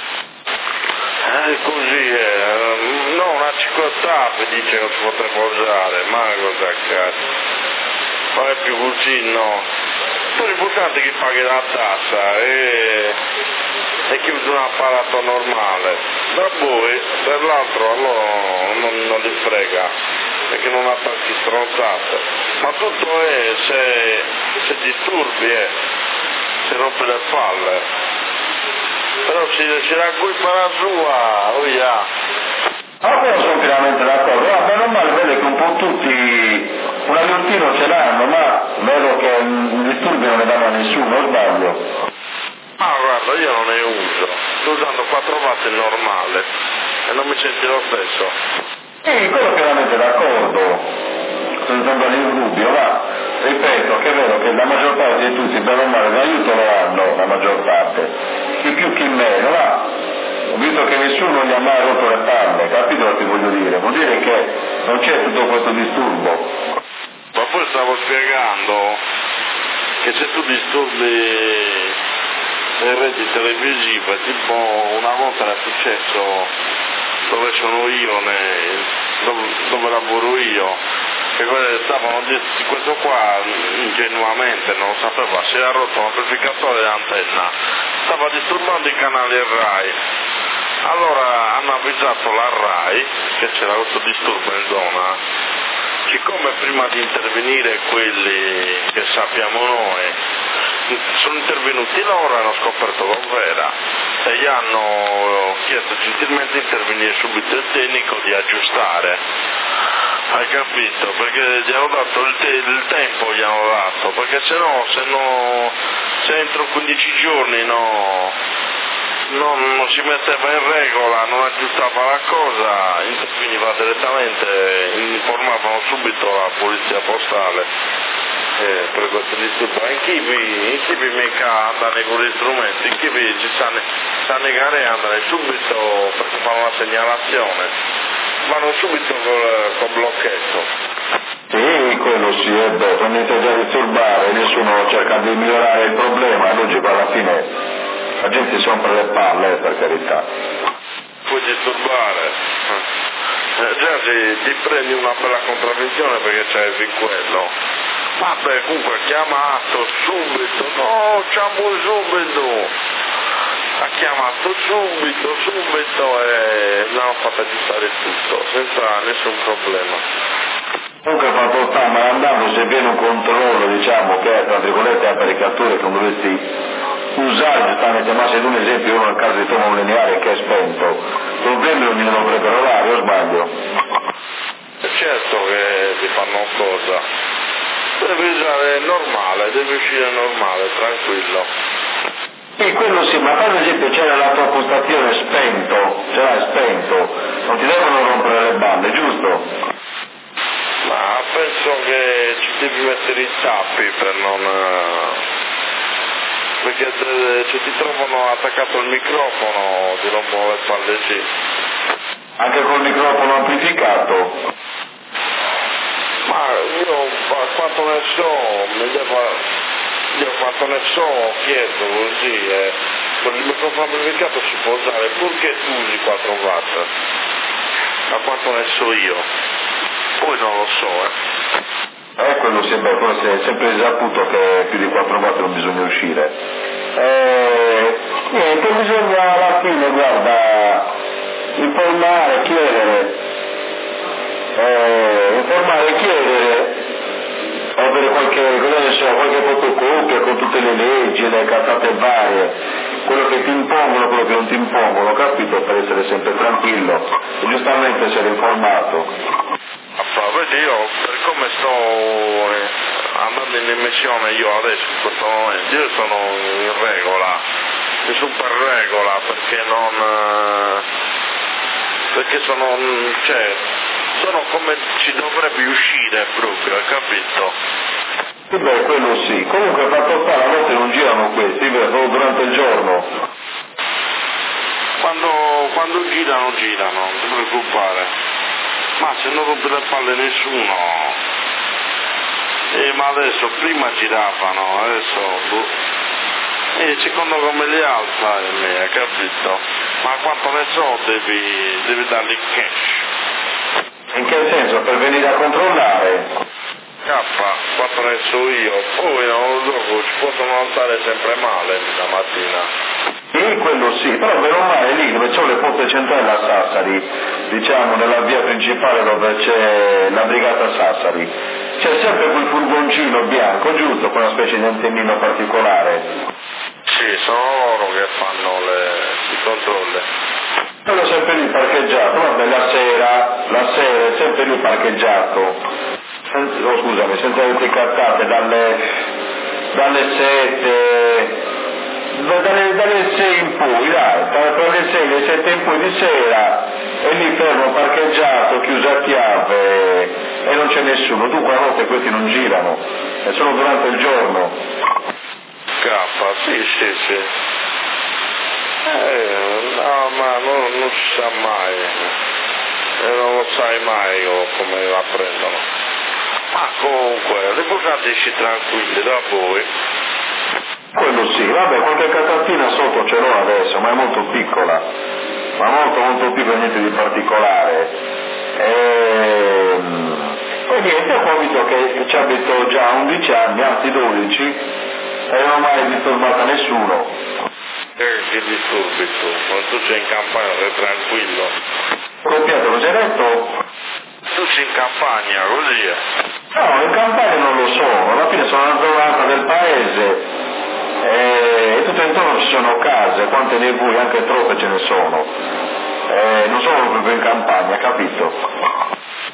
Così è. No, una cicottata dice che non si potrebbe usare, ma cosa cazzo? Non è più così, no. L'importante è che paghi la tassa e che usa un apparato normale. Da voi, per l'altro allora non li frega, perché non ha tanti stronzate. Ma tutto è se disturbi, se rompe le palle. Però si raccolpa la sua, Ma però sono pienamente d'accordo, guarda, non male, vede che un po' tutti un aiutino ce l'hanno, ma vedo che i disturbi non ne danno a nessuno, o sbaglio? Guarda, io non ne uso, sto usando 4 watt normale e non mi senti lo stesso. Sì, quello pienamente d'accordo, senza andare in dubbio, ma ripeto che è vero che la maggior parte di tutti, bene o male, l'aiuto lo hanno, la maggior parte, chi più chi meno, ma ho visto che nessuno gli ha mai rotto le palle, capito cosa ti voglio dire? Vuol dire che non c'è tutto questo disturbo. Ma poi stavo spiegando che se tu disturbi le reti televisive, tipo una volta era successo dove sono io, dove lavoro io, che stavano questo qua ingenuamente non lo sapeva, si era rotto l'amplificatore dell'antenna, stava disturbando i canali RAI. Allora hanno avvisato la RAI che c'era questo disturbo in zona. Siccome prima di intervenire quelli che sappiamo noi sono intervenuti loro e hanno scoperto l'ovvera e gli hanno chiesto gentilmente di intervenire subito il tecnico di aggiustare. Hai capito? Perché gli hanno dato il tempo, gli hanno dato, perché se entro 15 giorni non si metteva in regola, non aggiustava la cosa, interveniva direttamente, informavano subito la polizia postale per questo disturbo. In Chivi mica andare con gli strumenti, in Chivi ci sta negare e andare subito perché fanno una segnalazione, vanno subito col blocchetto. Sì, quello sì, è vero, non inizia già a disturbare, nessuno cerca di migliorare il problema, è logico, alla fine la gente si rompe le palle, per carità. Puoi disturbare, già ti prendi una bella contravvenzione perché c'è il quello. Vabbè, comunque ha chiamato subito, no, chiamo subito, ha chiamato subito e l'hanno fatto aggiustare tutto, senza nessun problema. Comunque fatto sta, ma andando se viene un controllo, diciamo, che tra virgolette apparecchiature che non dovresti usare, giustamente, ma se ad un esempio uno nel caso di trovo un lineare che è spento, problemi ognuno dovrebbero orare, o sbaglio? Certo che ti fanno cosa, devi usare normale, devi uscire normale, tranquillo. Sì, quello sì, ma per esempio c'era la tua postazione spento, ce l'hai spento, non ti devono rompere le balle, giusto? Ma penso che ci devi mettere i tappi per non... perché se ti trovano attaccato il microfono ti rompono le palle sì. Anche col microfono amplificato? Ma io quanto ne so, ho chiesto così, con il microfono amplificato si può usare purché tu usi 4 watt, a quanto ne so io. Poi non lo so, Quello sì, beh, forse è sempre risaputo che più di 4 volte non bisogna uscire. Niente, bisogna alla fine, guarda, informare, chiedere, avere qualche fotocopia con tutte le leggi, le cazzate varie, quello che ti impongono, quello che non ti impongono, capito? Per essere sempre tranquillo e giustamente essere informato. Vedi, io per come sto andando in emissione io adesso in questo momento, io sono in regola, mi sono per regola perché sono come ci dovrebbe uscire proprio, hai capito? Sì, beh, quello sì. Comunque fatto sta, a volte non girano questi, solo durante il giorno. Quando girano, non ti preoccupare. Ma se non rompe le palle nessuno. Ma adesso prima giravano, adesso secondo come li alza hai capito? Ma quanto ne so devi dargli cash. In che senso? Per venire a controllare? Quanto ne so io, poi non lo so, ci possono alzare sempre male la mattina. Sì, quello sì, però per un male lì dove c'è le poste centrali a Sassari, diciamo nella via principale dove c'è la brigata Sassari, c'è sempre quel furgoncino bianco, giusto, con una specie di antennino particolare. Sì, sono loro che fanno i controlli. Quello sempre lì parcheggiato, vabbè la sera è sempre lì parcheggiato. Scusami, senza essere cattate dalle 7... dalle 6 in poi, dai, tra le 6 e le 7 in poi di sera è lì fermo parcheggiato, chiuso a chiave e non c'è nessuno. Dunque a volte questi non girano, è solo durante il giorno. Sì. No, ma non si sa mai, non lo sai mai come la prendono. Ma comunque, l'importante tranquilli da voi. Quello sì, vabbè, qualche catatina sotto ce l'ho adesso, ma è molto piccola, ma molto piccola, niente di particolare. E niente, ho capito che ci abito già 11 anni, anzi 12, e non ho mai disturbata nessuno. Che disturbi tu? Quando tu sei in campagna sei tranquillo. Copiato, lo sei detto? Tu sei in campagna, così è. No, in campagna non lo so, alla fine sono una zona alta del paese e tutto intorno ci sono case, quante ne vuoi, anche troppe ce ne sono. Non sono proprio in campagna, capito?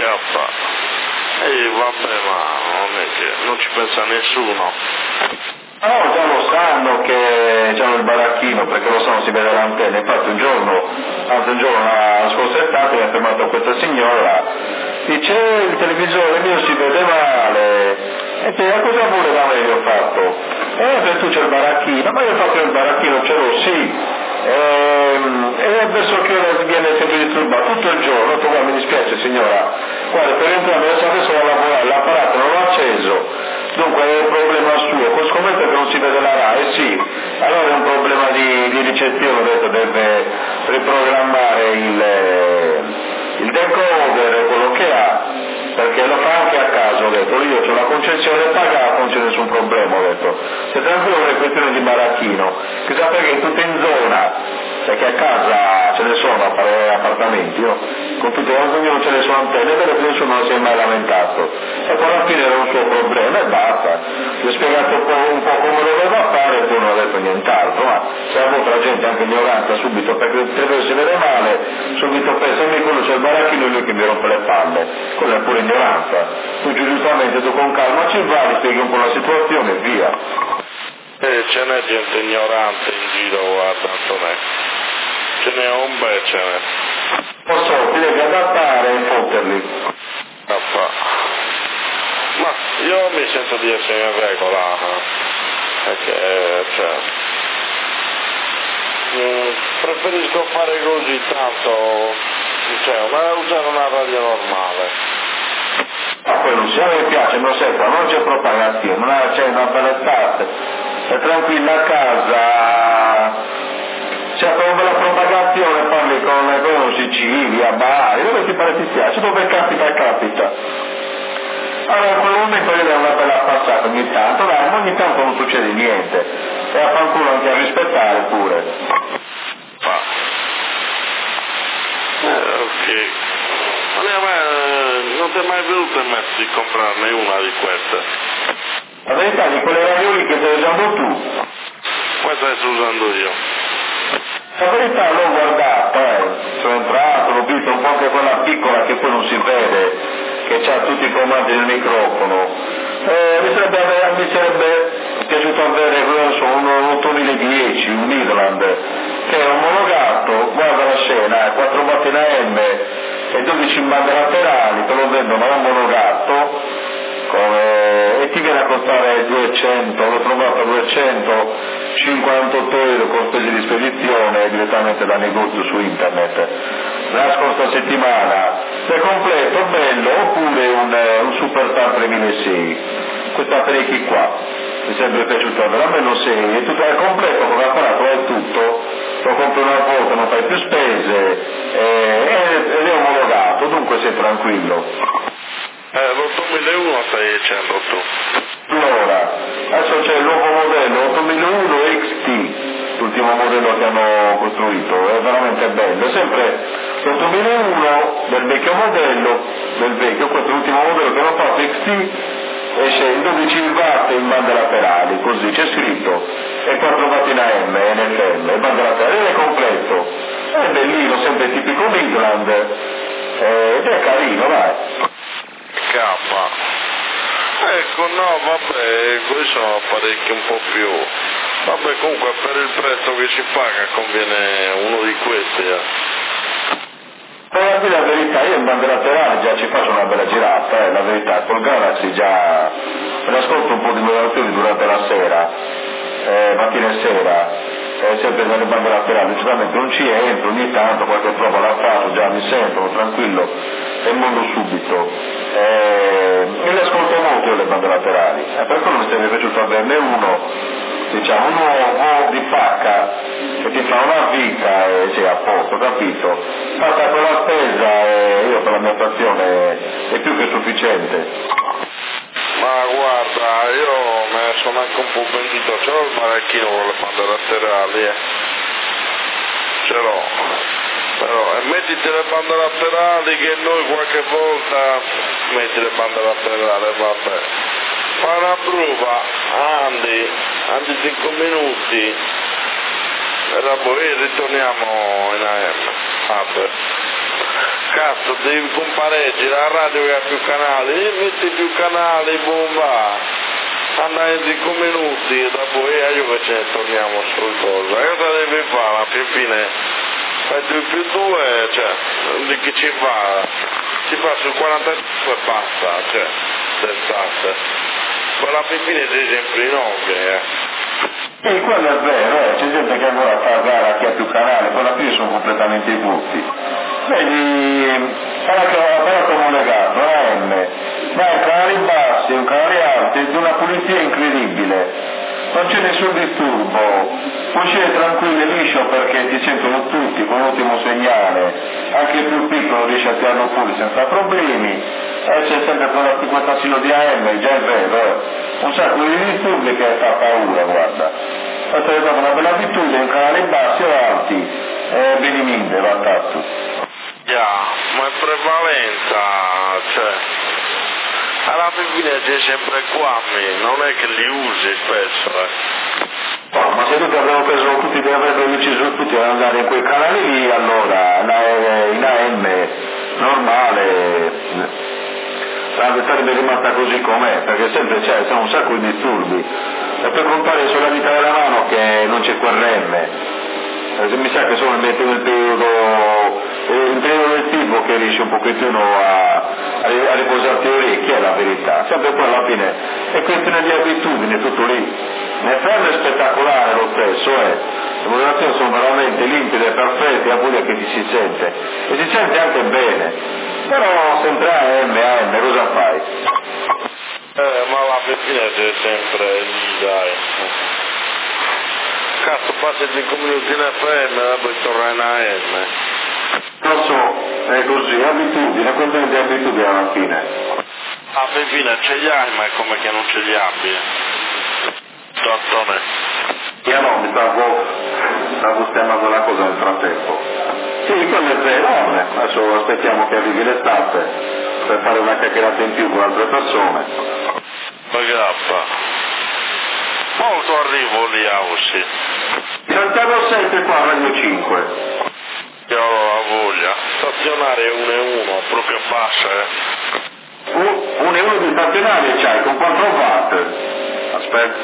Vabbè, ma non è che non ci pensa nessuno. No, già lo sanno che c'hanno il baracchino, perché lo sanno, si vede l'antenna. Infatti un giorno la scorsa estate mi ha fermato questa signora, dice il televisore mio si vede male, e te cosa vuole da me? Gli ho fatto, se tu c'è il baracchino, ma io ho fatto il baracchino, ce l'ho, sì. E verso che ora viene sempre disturbato tutto il giorno. Guarda, mi dispiace signora, guarda, per entrare adesso a lavorare, l'apparato non l'ho acceso, dunque è un problema suo, scommetto che non si vede la RAI, sì, allora è un problema di ricezione, ho detto deve riprogrammare il decoder, quello che ha, perché lo fa anche a caso, ho detto, io ho la concessione pagata, non c'è nessun problema, ho detto, se tranquillo è una questione di baracchino, che sapete che tutte in zona, perché a casa ce ne sono appartamenti, con tutte le zone non ce ne sono antenne, perché nessuno non si è mai lamentato, e poi alla fine era un suo problema e basta, gli ho spiegato un po' come doveva fare e poi non ha detto nient'altro, ma se a volte la gente anche ignorante subito, perché il si vede male, subito pensa, quello c'è il baracchino e lui che mi rompe le palle, quella è pure ignoranza, tu giustamente tu con calma ci vai, gli spieghi un po' la situazione e via. Ce n'è gente ignorante in giro, guarda Antonè, ce n'è un bel, ce n'è. Lo so, ti devi adattare e fotterli. Ma io mi sento di essere in regola, perché preferisco fare così, tanto usare una radio normale. Ma poi Luciano mi piace, non sei qua, non c'è propagazione, c'è una bella estate, è tranquilla a casa, c'è una bella propagazione, parli con Sicilia, Bari, dove ti pare ti piace, dove capita. Allora in quel momento io ho una bella passata ogni tanto, dai, ma ogni tanto non succede niente, e a fanculo anche a rispettare pure. Ok. Non ti è mai venuto in mente di comprarne una di queste? La verità di quelle ravioli che stai usando tu? Questa che sto usando io. La verità l'ho guardata, sono entrato, l'ho visto un po' anche quella piccola che poi non si vede, che ha tutti i comandi del microfono. Mi sarebbe piaciuto avere un 8010, un Midland, che è omologato, guarda la scena, 4 botti in AM e 12 in bande laterali, te lo vendono omologato, e ti viene a costare 200, l'ho trovato a 258 euro con spese di spedizione direttamente da negozio su internet. La scorsa settimana, se completo, bello, oppure un Superstar 3006, questi apparecchi qua, mi è sempre piaciuto, a me non sei, è tutto al completo, con l'apparato è tutto, lo compri una volta, non fai più spese, ed è omologato, dunque sei tranquillo. L'8001 stai dicendo tu? Allora, adesso c'è il nuovo modello 8001 XT, l'ultimo modello che hanno costruito, è veramente bello, è sempre l'8001 del vecchio modello, questo è l'ultimo modello che hanno fatto XT, esce in 12 watt in bande laterali, così c'è scritto, e 4 watt in AM, NFM, in bande laterali, è completo, è bellino, sempre tipico Midland, ed è carino, dai. Ecco, no, vabbè, questi sono apparecchi un po' più... Vabbè, comunque per il prezzo che ci paga conviene uno di questi, Per la verità, io in bande laterali già ci faccio una bella girata, la verità, col Galaxy già me ne ascolto un po' di moderazioni durante la sera, mattina e sera, sempre nelle bande laterali, sicuramente non ci entro, ogni tanto qualche prova la faccio, già mi sentono tranquillo e mondo subito. E le ascolto molto io le bande laterali, per quello mi sarebbe piaciuto averne uno, diciamo, uno di pacca che ti fa una vita e sei a posto, capito? Fatta quella spesa io per la mia stazione è più che sufficiente. Ma guarda, io me ne sono anche un po' pentito, ce l'ho il baracchino con le bande laterali, ce l'ho, però mettiti le bande laterali che noi qualche volta metti le bande laterali, vabbè, fa una prova, andi 5 minuti e poi ritorniamo in AM, vabbè. Cazzo, devi compareggi la radio che ha più canali, metti più canali, bomba, andare in 5 minuti e dopo io che ce ne torniamo sul cosa. Cosa devi fare? Alla fine fai 2+2, cioè, di chi ci fa sul 45 e basta, cioè, d'estate. Poi alla fine sei sempre in ordine, E quello è vero, c'è gente che ancora fa gara chi ha più canali, poi alla fine sono completamente brutti. Vedi, sarà come un legato, AM, dai canali bassi, un canale alti, di una pulizia incredibile, non c'è nessun disturbo, puoi scendere tranquillo e liscio perché ti sentono tutti con l'ultimo segnale, anche il più piccolo riesce a tirarlo fuori senza problemi, e c'è sempre quel tassino di AM, già è vero, un sacco di disturbi che fa paura, guarda. Questo è stata una bella abitudine, canali bassi o alti, beniminde, va tanto. Ma è prevalenza, cioè, alla fine c'è sempre qua, non è che li usi spesso, No, ma se tutti avrebbero preso tutti, avrebbero deciso tutti ad andare in quei canali lì, allora, in AM, normale, sarebbe rimasta così com'è, perché sempre c'è un sacco di disturbi, e per contare sulla vita della mano che non c'è QRM. Mi sa che sono nel periodo estivo che riesci un pochettino a riposarti le orecchie, è la verità, sempre poi alla fine è questione di abitudine, tutto lì. Nel fermo è spettacolare lo stesso, le modulazioni sono veramente limpide, perfette, a Puglia che si sente, e si sente anche bene, però sempre AM, cosa fai? Ma alla fine c'è sempre lì, dai. Cazzo, passi 5 minuti in FM e poi torna in AM. Lo so, è così, abitudine, quando è abitudine alla fine. Alla fine ce li hai, ma è come che non ce li abbia. Dottore. Io no, mi stavo sistemando la cosa nel frattempo. Sì, quello è vero, adesso aspettiamo che arrivi l'estate per fare una chiacchierata in più con altre persone. Poi grappa. Molto arrivo lì a Ossi. Santiago 7 qua, Radio 5. Io ho voglia. Stazionare 1 proprio bassa, 1 di stazionario c'hai con 4 watt. Aspetta.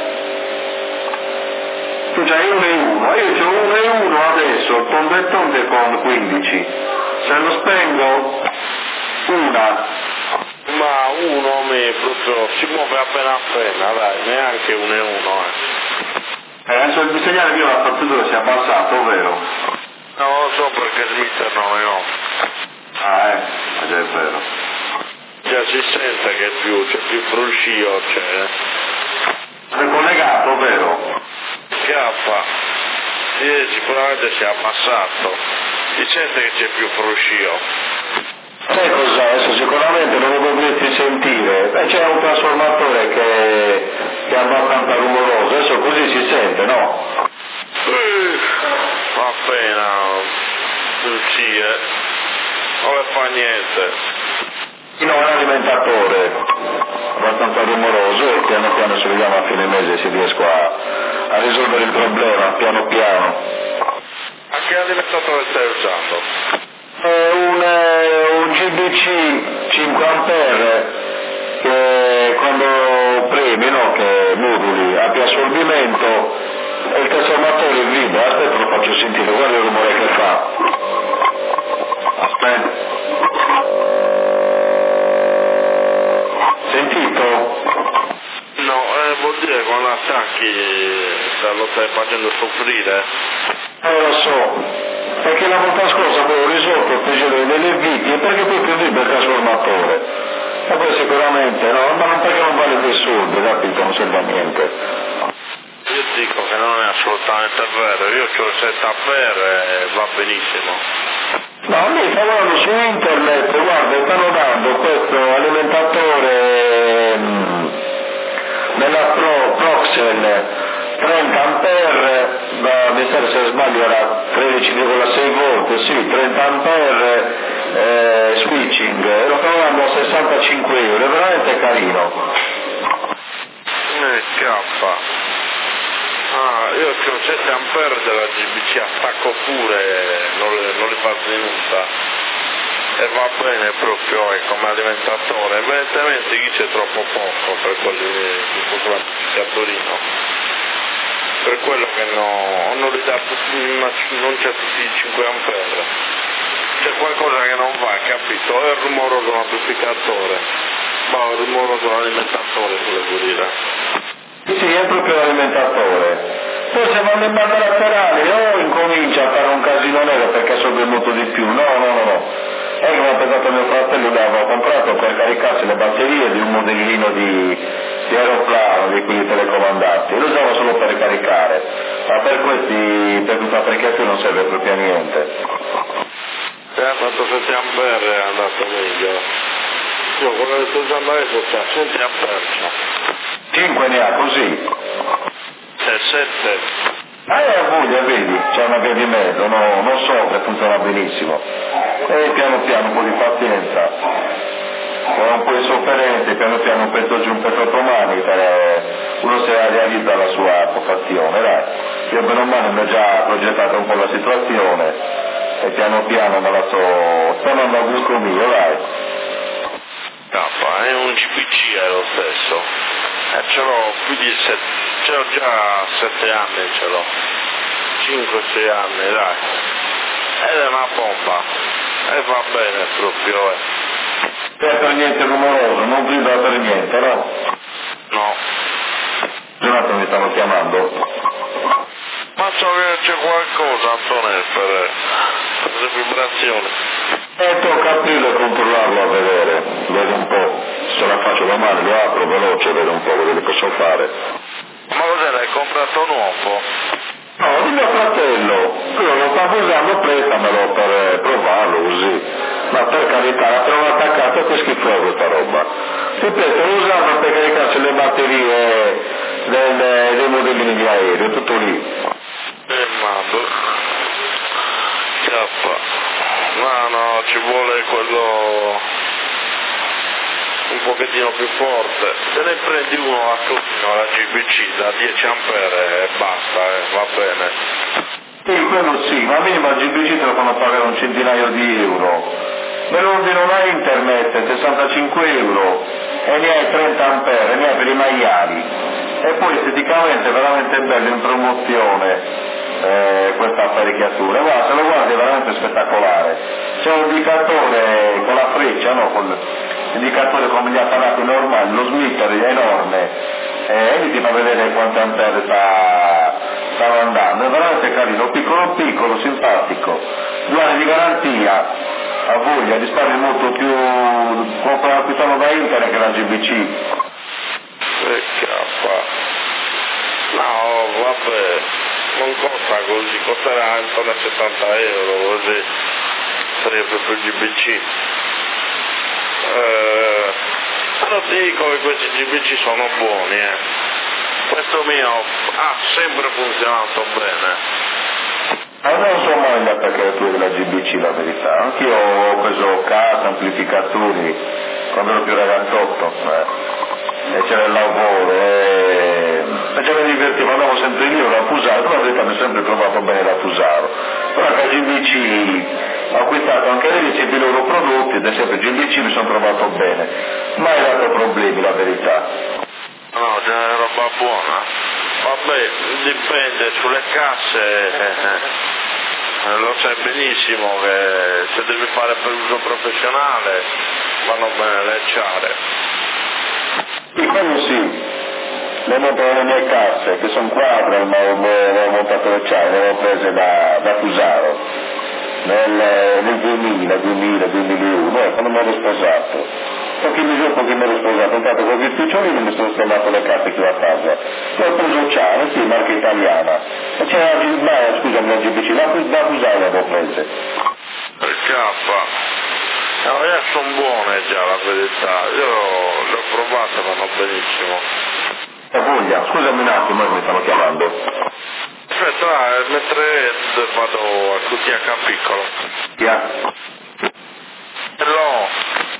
Tu c'hai 1 io c'ho 1 adesso, tonde con 15. Se lo spengo, una. Ma 1 proprio si muove appena, dai, neanche 1. Adesso il segnale mio la fattura si è abbassato, vero? Non lo so perché Smith non è no. Ma già è vero. Già si sente che c'è più fruscio, È collegato, vero? Chiappa. Sì, sicuramente si è abbassato. Si sente che c'è più fruscio. Sai cos'è? Adesso sicuramente non lo dovresti sentire. C'è un trasformatore che è abbastanza rumoroso, adesso così si sente, no? Appena lucie, non le fa niente. No, è un alimentatore abbastanza rumoroso e piano piano se vediamo a fine mese si riesco a risolvere il problema, piano piano. A che alimentatore stai usando? Un GBC 5 ampere che quando premi, no, che moduli a più assorbimento e il trasformatore vibra. Aspetta, lo faccio sentire, guarda il rumore che fa. Aspetta. Sentito? No, vuol dire che quando attacchi lo stai facendo soffrire. Lo so. Perché la volta scorsa avevo risolto il procedere delle vittime perché poi più libero il trasformatore e poi sicuramente no, ma non perché non vale dei soldi, capito, non serve a niente. Io dico che non è assolutamente vero, io ho il 7 ampere e va benissimo. No, lì sta guardando su internet, guarda, stanno dando questo alimentatore nella Proxel 30 ampere, mi sa se sbaglio era 13,6 volt, sì, 30 ampere switching, e lo stanno dando a 65 euro, è veramente carino. Scappa. Io ho 7 ampere della GBC, attacco pure, non li fa tenuta. e va bene proprio come alimentatore, evidentemente qui c'è troppo poco per quelli di Torino, per quello che non li dà, non c'è tutti i 5 ampere, c'è qualcosa che non va, capito? È il rumoroso amplificatore, ma il rumoroso alimentatore volevo dire. Sì, è proprio l'alimentatore. Forse vanno in banda laterale o incomincia a fare un casino nero perché assorbe molto di più. No. È come ha pensato mio fratello, l'avevo comprato per caricarsi le batterie di un modellino di aeroplano, di quelli telecomandati, e lo usavo solo per caricare, ma per questa apparecchiatura non serve proprio a niente. Se ha fatto 7 ampere è andato meglio. Io quello che sto usando adesso c'ha 7 ampere. 5 ne ha così. 7. Voglia, vedi, c'è una via di mezzo, non so che funziona benissimo. E piano piano, un po' di pazienza. Con un po' di sofferenze, piano piano un pezzo giù, un pezzo domani, uno si realizza la sua vocazione, dai. Io bene o male mi ho già progettato un po' la situazione e piano piano me la sto andando a gusto mio, dai. È un GPC è lo stesso. Ce l'ho più di 7, ce l'ho già 7 anni, ce l'ho 5-6 anni, dai, ed è una bomba, e va bene proprio, Per niente rumoroso, non grida per niente, no? No. Jonathan mi stanno chiamando. Ma so che c'è qualcosa, Antonio, per le vibrazioni. Tocca aprirlo e controllarlo a vedere, vedo un po', se la faccio da male lo apro veloce, vedo un po' quello che posso fare. Ma cos'è, l'hai comprato nuovo? No, di mio fratello, io lo stavo usando, prestamelo per provarlo così, ma per carità, la trovo attaccata, che schifo è questa roba. Ripeto, lo usavo per caricarsi le batterie dei modellini di aereo, tutto lì. No, ci vuole quello un pochettino più forte. Se ne prendi uno a Torino, la GBC da 10 ampere e basta, va bene. Sì, quello sì, ma minimo al GBC te lo fanno pagare un centinaio di euro. Me lo ordino da internet, 65 euro, e ne hai 30 ampere, ne hai per i maiali. E poi esteticamente è veramente bello, in promozione. Questa apparecchiatura, guarda, se lo guardi è veramente spettacolare. C'è un indicatore con la freccia, no? Con l'indicatore come gli apparati normali, lo smitter è enorme, e lì ti fa vedere quante ampere stanno andando, è veramente carino, piccolo, simpatico, 2 anni di garanzia, a voglia, risparmi molto più, come acquistano da internet che la GBC. No, vabbè. Non costa così, costerà intorno a 70 euro, così sarebbe per GBC. Però ti dico che questi GBC sono buoni, Questo mio ha sempre funzionato bene. Non so mai le attaccature della GBC, la verità. Anch'io ho preso casa, amplificatori, quando ero più ragazzotto, e c'era il lavoro, e già mi divertivo, andavo sempre lì, la Fusaro, però la verità mi ho sempre trovato bene la Fusaro. Però la GBC ho acquistato anche lei i loro prodotti, ed è sempre GBC, mi sono trovato bene. Mai dato problemi, la verità. No, c'è roba buona. Vabbè, dipende, sulle casse, lo sai benissimo che se devi fare per uso professionale vanno bene le acciare. Sì, quello sì. Le monto nelle mie casse, che sono quadre, ma ho montato le acciaie, le avevo prese da Fusaro nel 2000-2001, quando mi ero sposato. Pochi mesi dopo che mi ero sposato, ho entrato con gli spicciolini e mi sono installato le carte qui a casa. Poi ho preso Ciano, sì, marca italiana. E c'era la GBC, da Fusaro l'avevo prese. Il K. No, sono buone già, la verità. Io le ho provate, vanno benissimo. Voglia, scusami un attimo, mi stanno chiamando. Aspetta, mentre vado a QTH piccolo. Hello.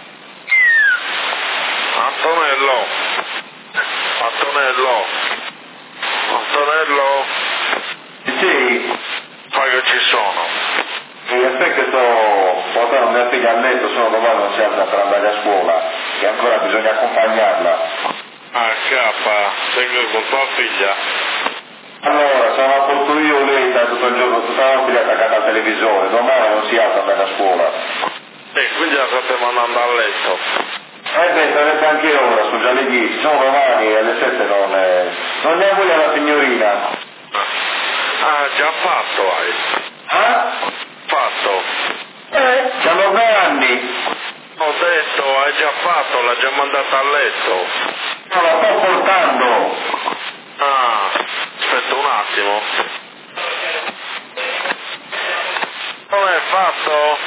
Antonello. Sì. Poi che ci sono. Aspetta che sto portano mia figlia a letto, solo domani non si alza per andare a scuola, che ancora bisogna accompagnarla. Ah, capa, sei con tua figlia? Allora, se la porto io, lei sta tutto il giorno, tutta la notte attaccata al televisore, domani non si alza per andare a scuola. E quindi la state mandando a letto? Beh, sarebbe anche ora, sono già le 10, sono domani alle 7 non ne ha voglia la signorina. Ah, già fatto hai. Ah? Fatto. C'hanno 9 anni. Ho detto, hai già fatto, l'ha già mandata a letto. No, la sto portando. Ah, aspetta un attimo. Come è fatto?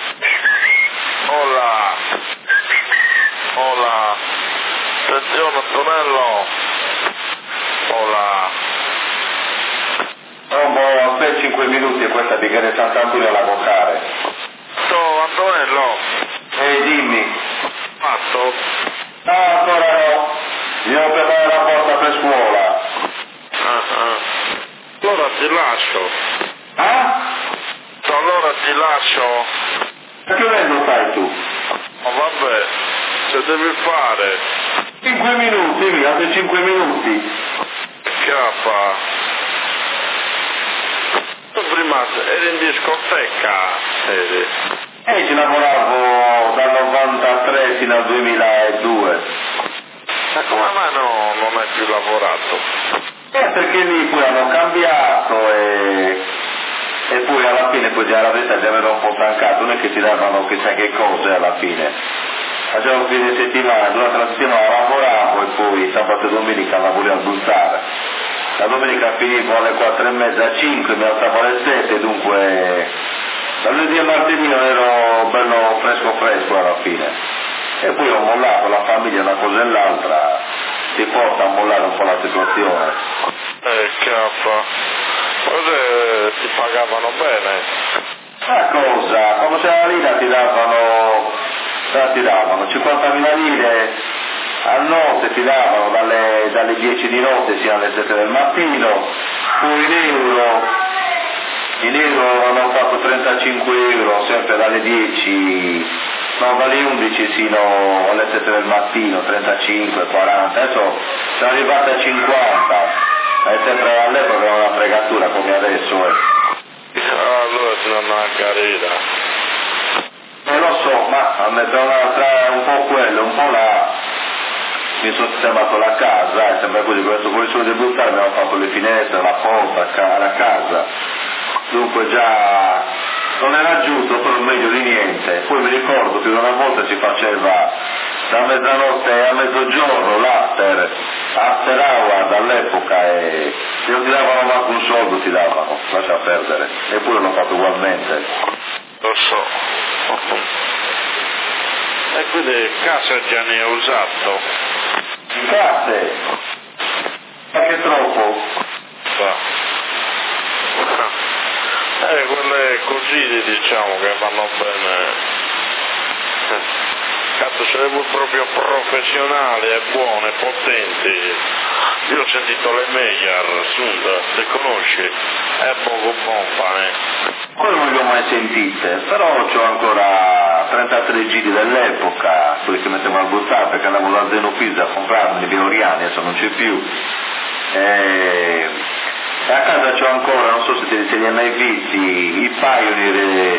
Hola. Hola. Attenzione Antonello. Hola. Aspetta 5 minuti e questa di Chiesa Sant'Antonio la coccare. Antonello. Dimmi. Fatto? No, ancora no. Devo preparare la porta per scuola. Allora ti lascio. Ah? Allora ti lascio. A che ora lo fai tu? Oh, vabbè, se devi fare. 5 minuti, mi altri 5 minuti. Capa. Tu prima eri in discoteca, eri. Ci lavoravo dal 93 fino al 2002. Ma come mai non hai più lavorato? Perché lì poi hanno cambiato e poi alla fine poi già la verità mi aveva un po' stancato, non è che ti davano chissà che cose alla fine. Facevo un fine settimana, durante la settimana lavoravo e poi sabato e domenica la volevo buttare. La domenica finivo alle 4:30, 5, mi alzavo alle 7, dunque da lunedì a martedì ero bello fresco alla fine. E poi ho mollato, la famiglia una cosa e l'altra, ti porta a mollare un po' la situazione. Capa. Cose ti pagavano bene? Ma cosa? Quando c'era la lira ti davano 50.000 lire a notte, ti davano dalle 10 di notte sino alle 7 del mattino, poi in euro hanno fatto 35 euro sempre dalle 11 sino alle 7 del mattino, 35, 40, adesso sono arrivati a 50. È sempre all'epoca una fregatura come adesso. Allora si danno una carriera. Lo so, ma a mezzo tra un po' quello, un po' là, mi sono sistemato la casa, sembra così, questo con il suo debuttare abbiamo fatto le finestre, la porta, la casa. Dunque già non era giusto, però meglio di niente. Poi mi ricordo che una volta si faceva da mezzanotte a mezzogiorno l'after hour all'epoca e non ti davano manco un soldo, ti davano, lascia perdere, eppure l'ho fatto ugualmente. Lo so. E quindi casa già ne hai usato? Casse? Ma che troppo? Quelle così diciamo che vanno bene. Cazzo, se vuoi proprio professionali e buone, potenti. Io ho sentito le Meyer, Sunda, le conosci? È poco pompa, Quello non li ho mai sentite, però ho ancora 33 giri dell'epoca, quelli che mettevo al buttare perché andavo da Zeno Pizza a comprarmi di Oriani, adesso non c'è più. A casa c'ho ancora, non so se li hai mai visti, i Pioneer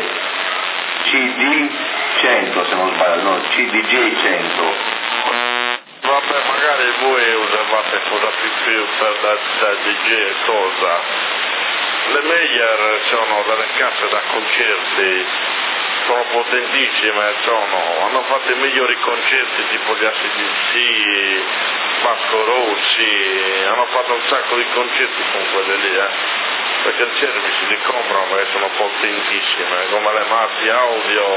CD100 se non sbaglio, no, CDJ100. Vabbè, magari voi usavate cosa più da DJ e cosa. Le Meyer sono delle casse da concerti, sono potentissime, hanno fatto i migliori concerti tipo gli ACDC, Vasco Rossi, hanno fatto un sacco di concerti con quelle lì, perché il service li comprano perché sono potentissime, come le Marti Audio,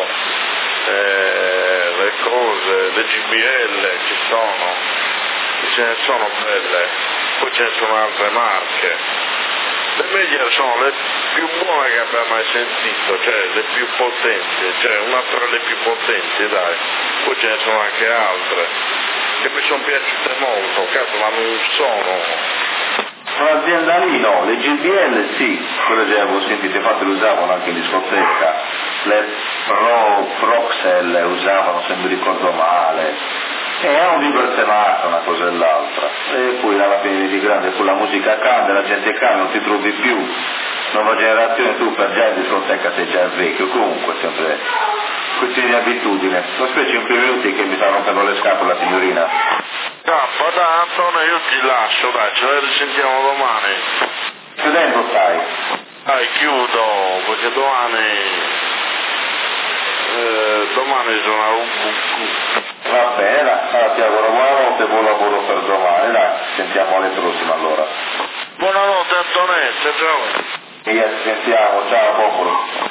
le cose, le GBL ci ce ne sono belle, poi ce ne sono altre marche. Le Meyer sono le più buone che abbia mai sentito, cioè le più potenti, cioè una tra le più potenti, dai. Poi ce ne sono anche altre che mi sono piaciute molto, cazzo, ma non sono. Un'azienda lì no, le GBL sì, quelle che avevo sentito, infatti le usavano anche in discoteca. le Proxel usavano, se mi ricordo male, e hanno diversemato una cosa e l'altra, e poi alla fine di grande, poi la musica cambia, la gente cambia, non ti trovi più, nuova generazione, tu per già in discoteca sei già vecchio, comunque sempre questione di abitudine. Non specie in 5 minuti che mi sta rompendo le scatole la signorina. Cappa, dai Antonio, io ti lascio, dai, ce la risentiamo domani. Chiudendo stai? Dai, chiudo, perché domani sono un buco. Va bene, allora ti auguro buonanotte e buon lavoro per domani, dai, sentiamo alle prossime allora. Buonanotte Antonetta, ciao. E ci sentiamo, ciao popolo.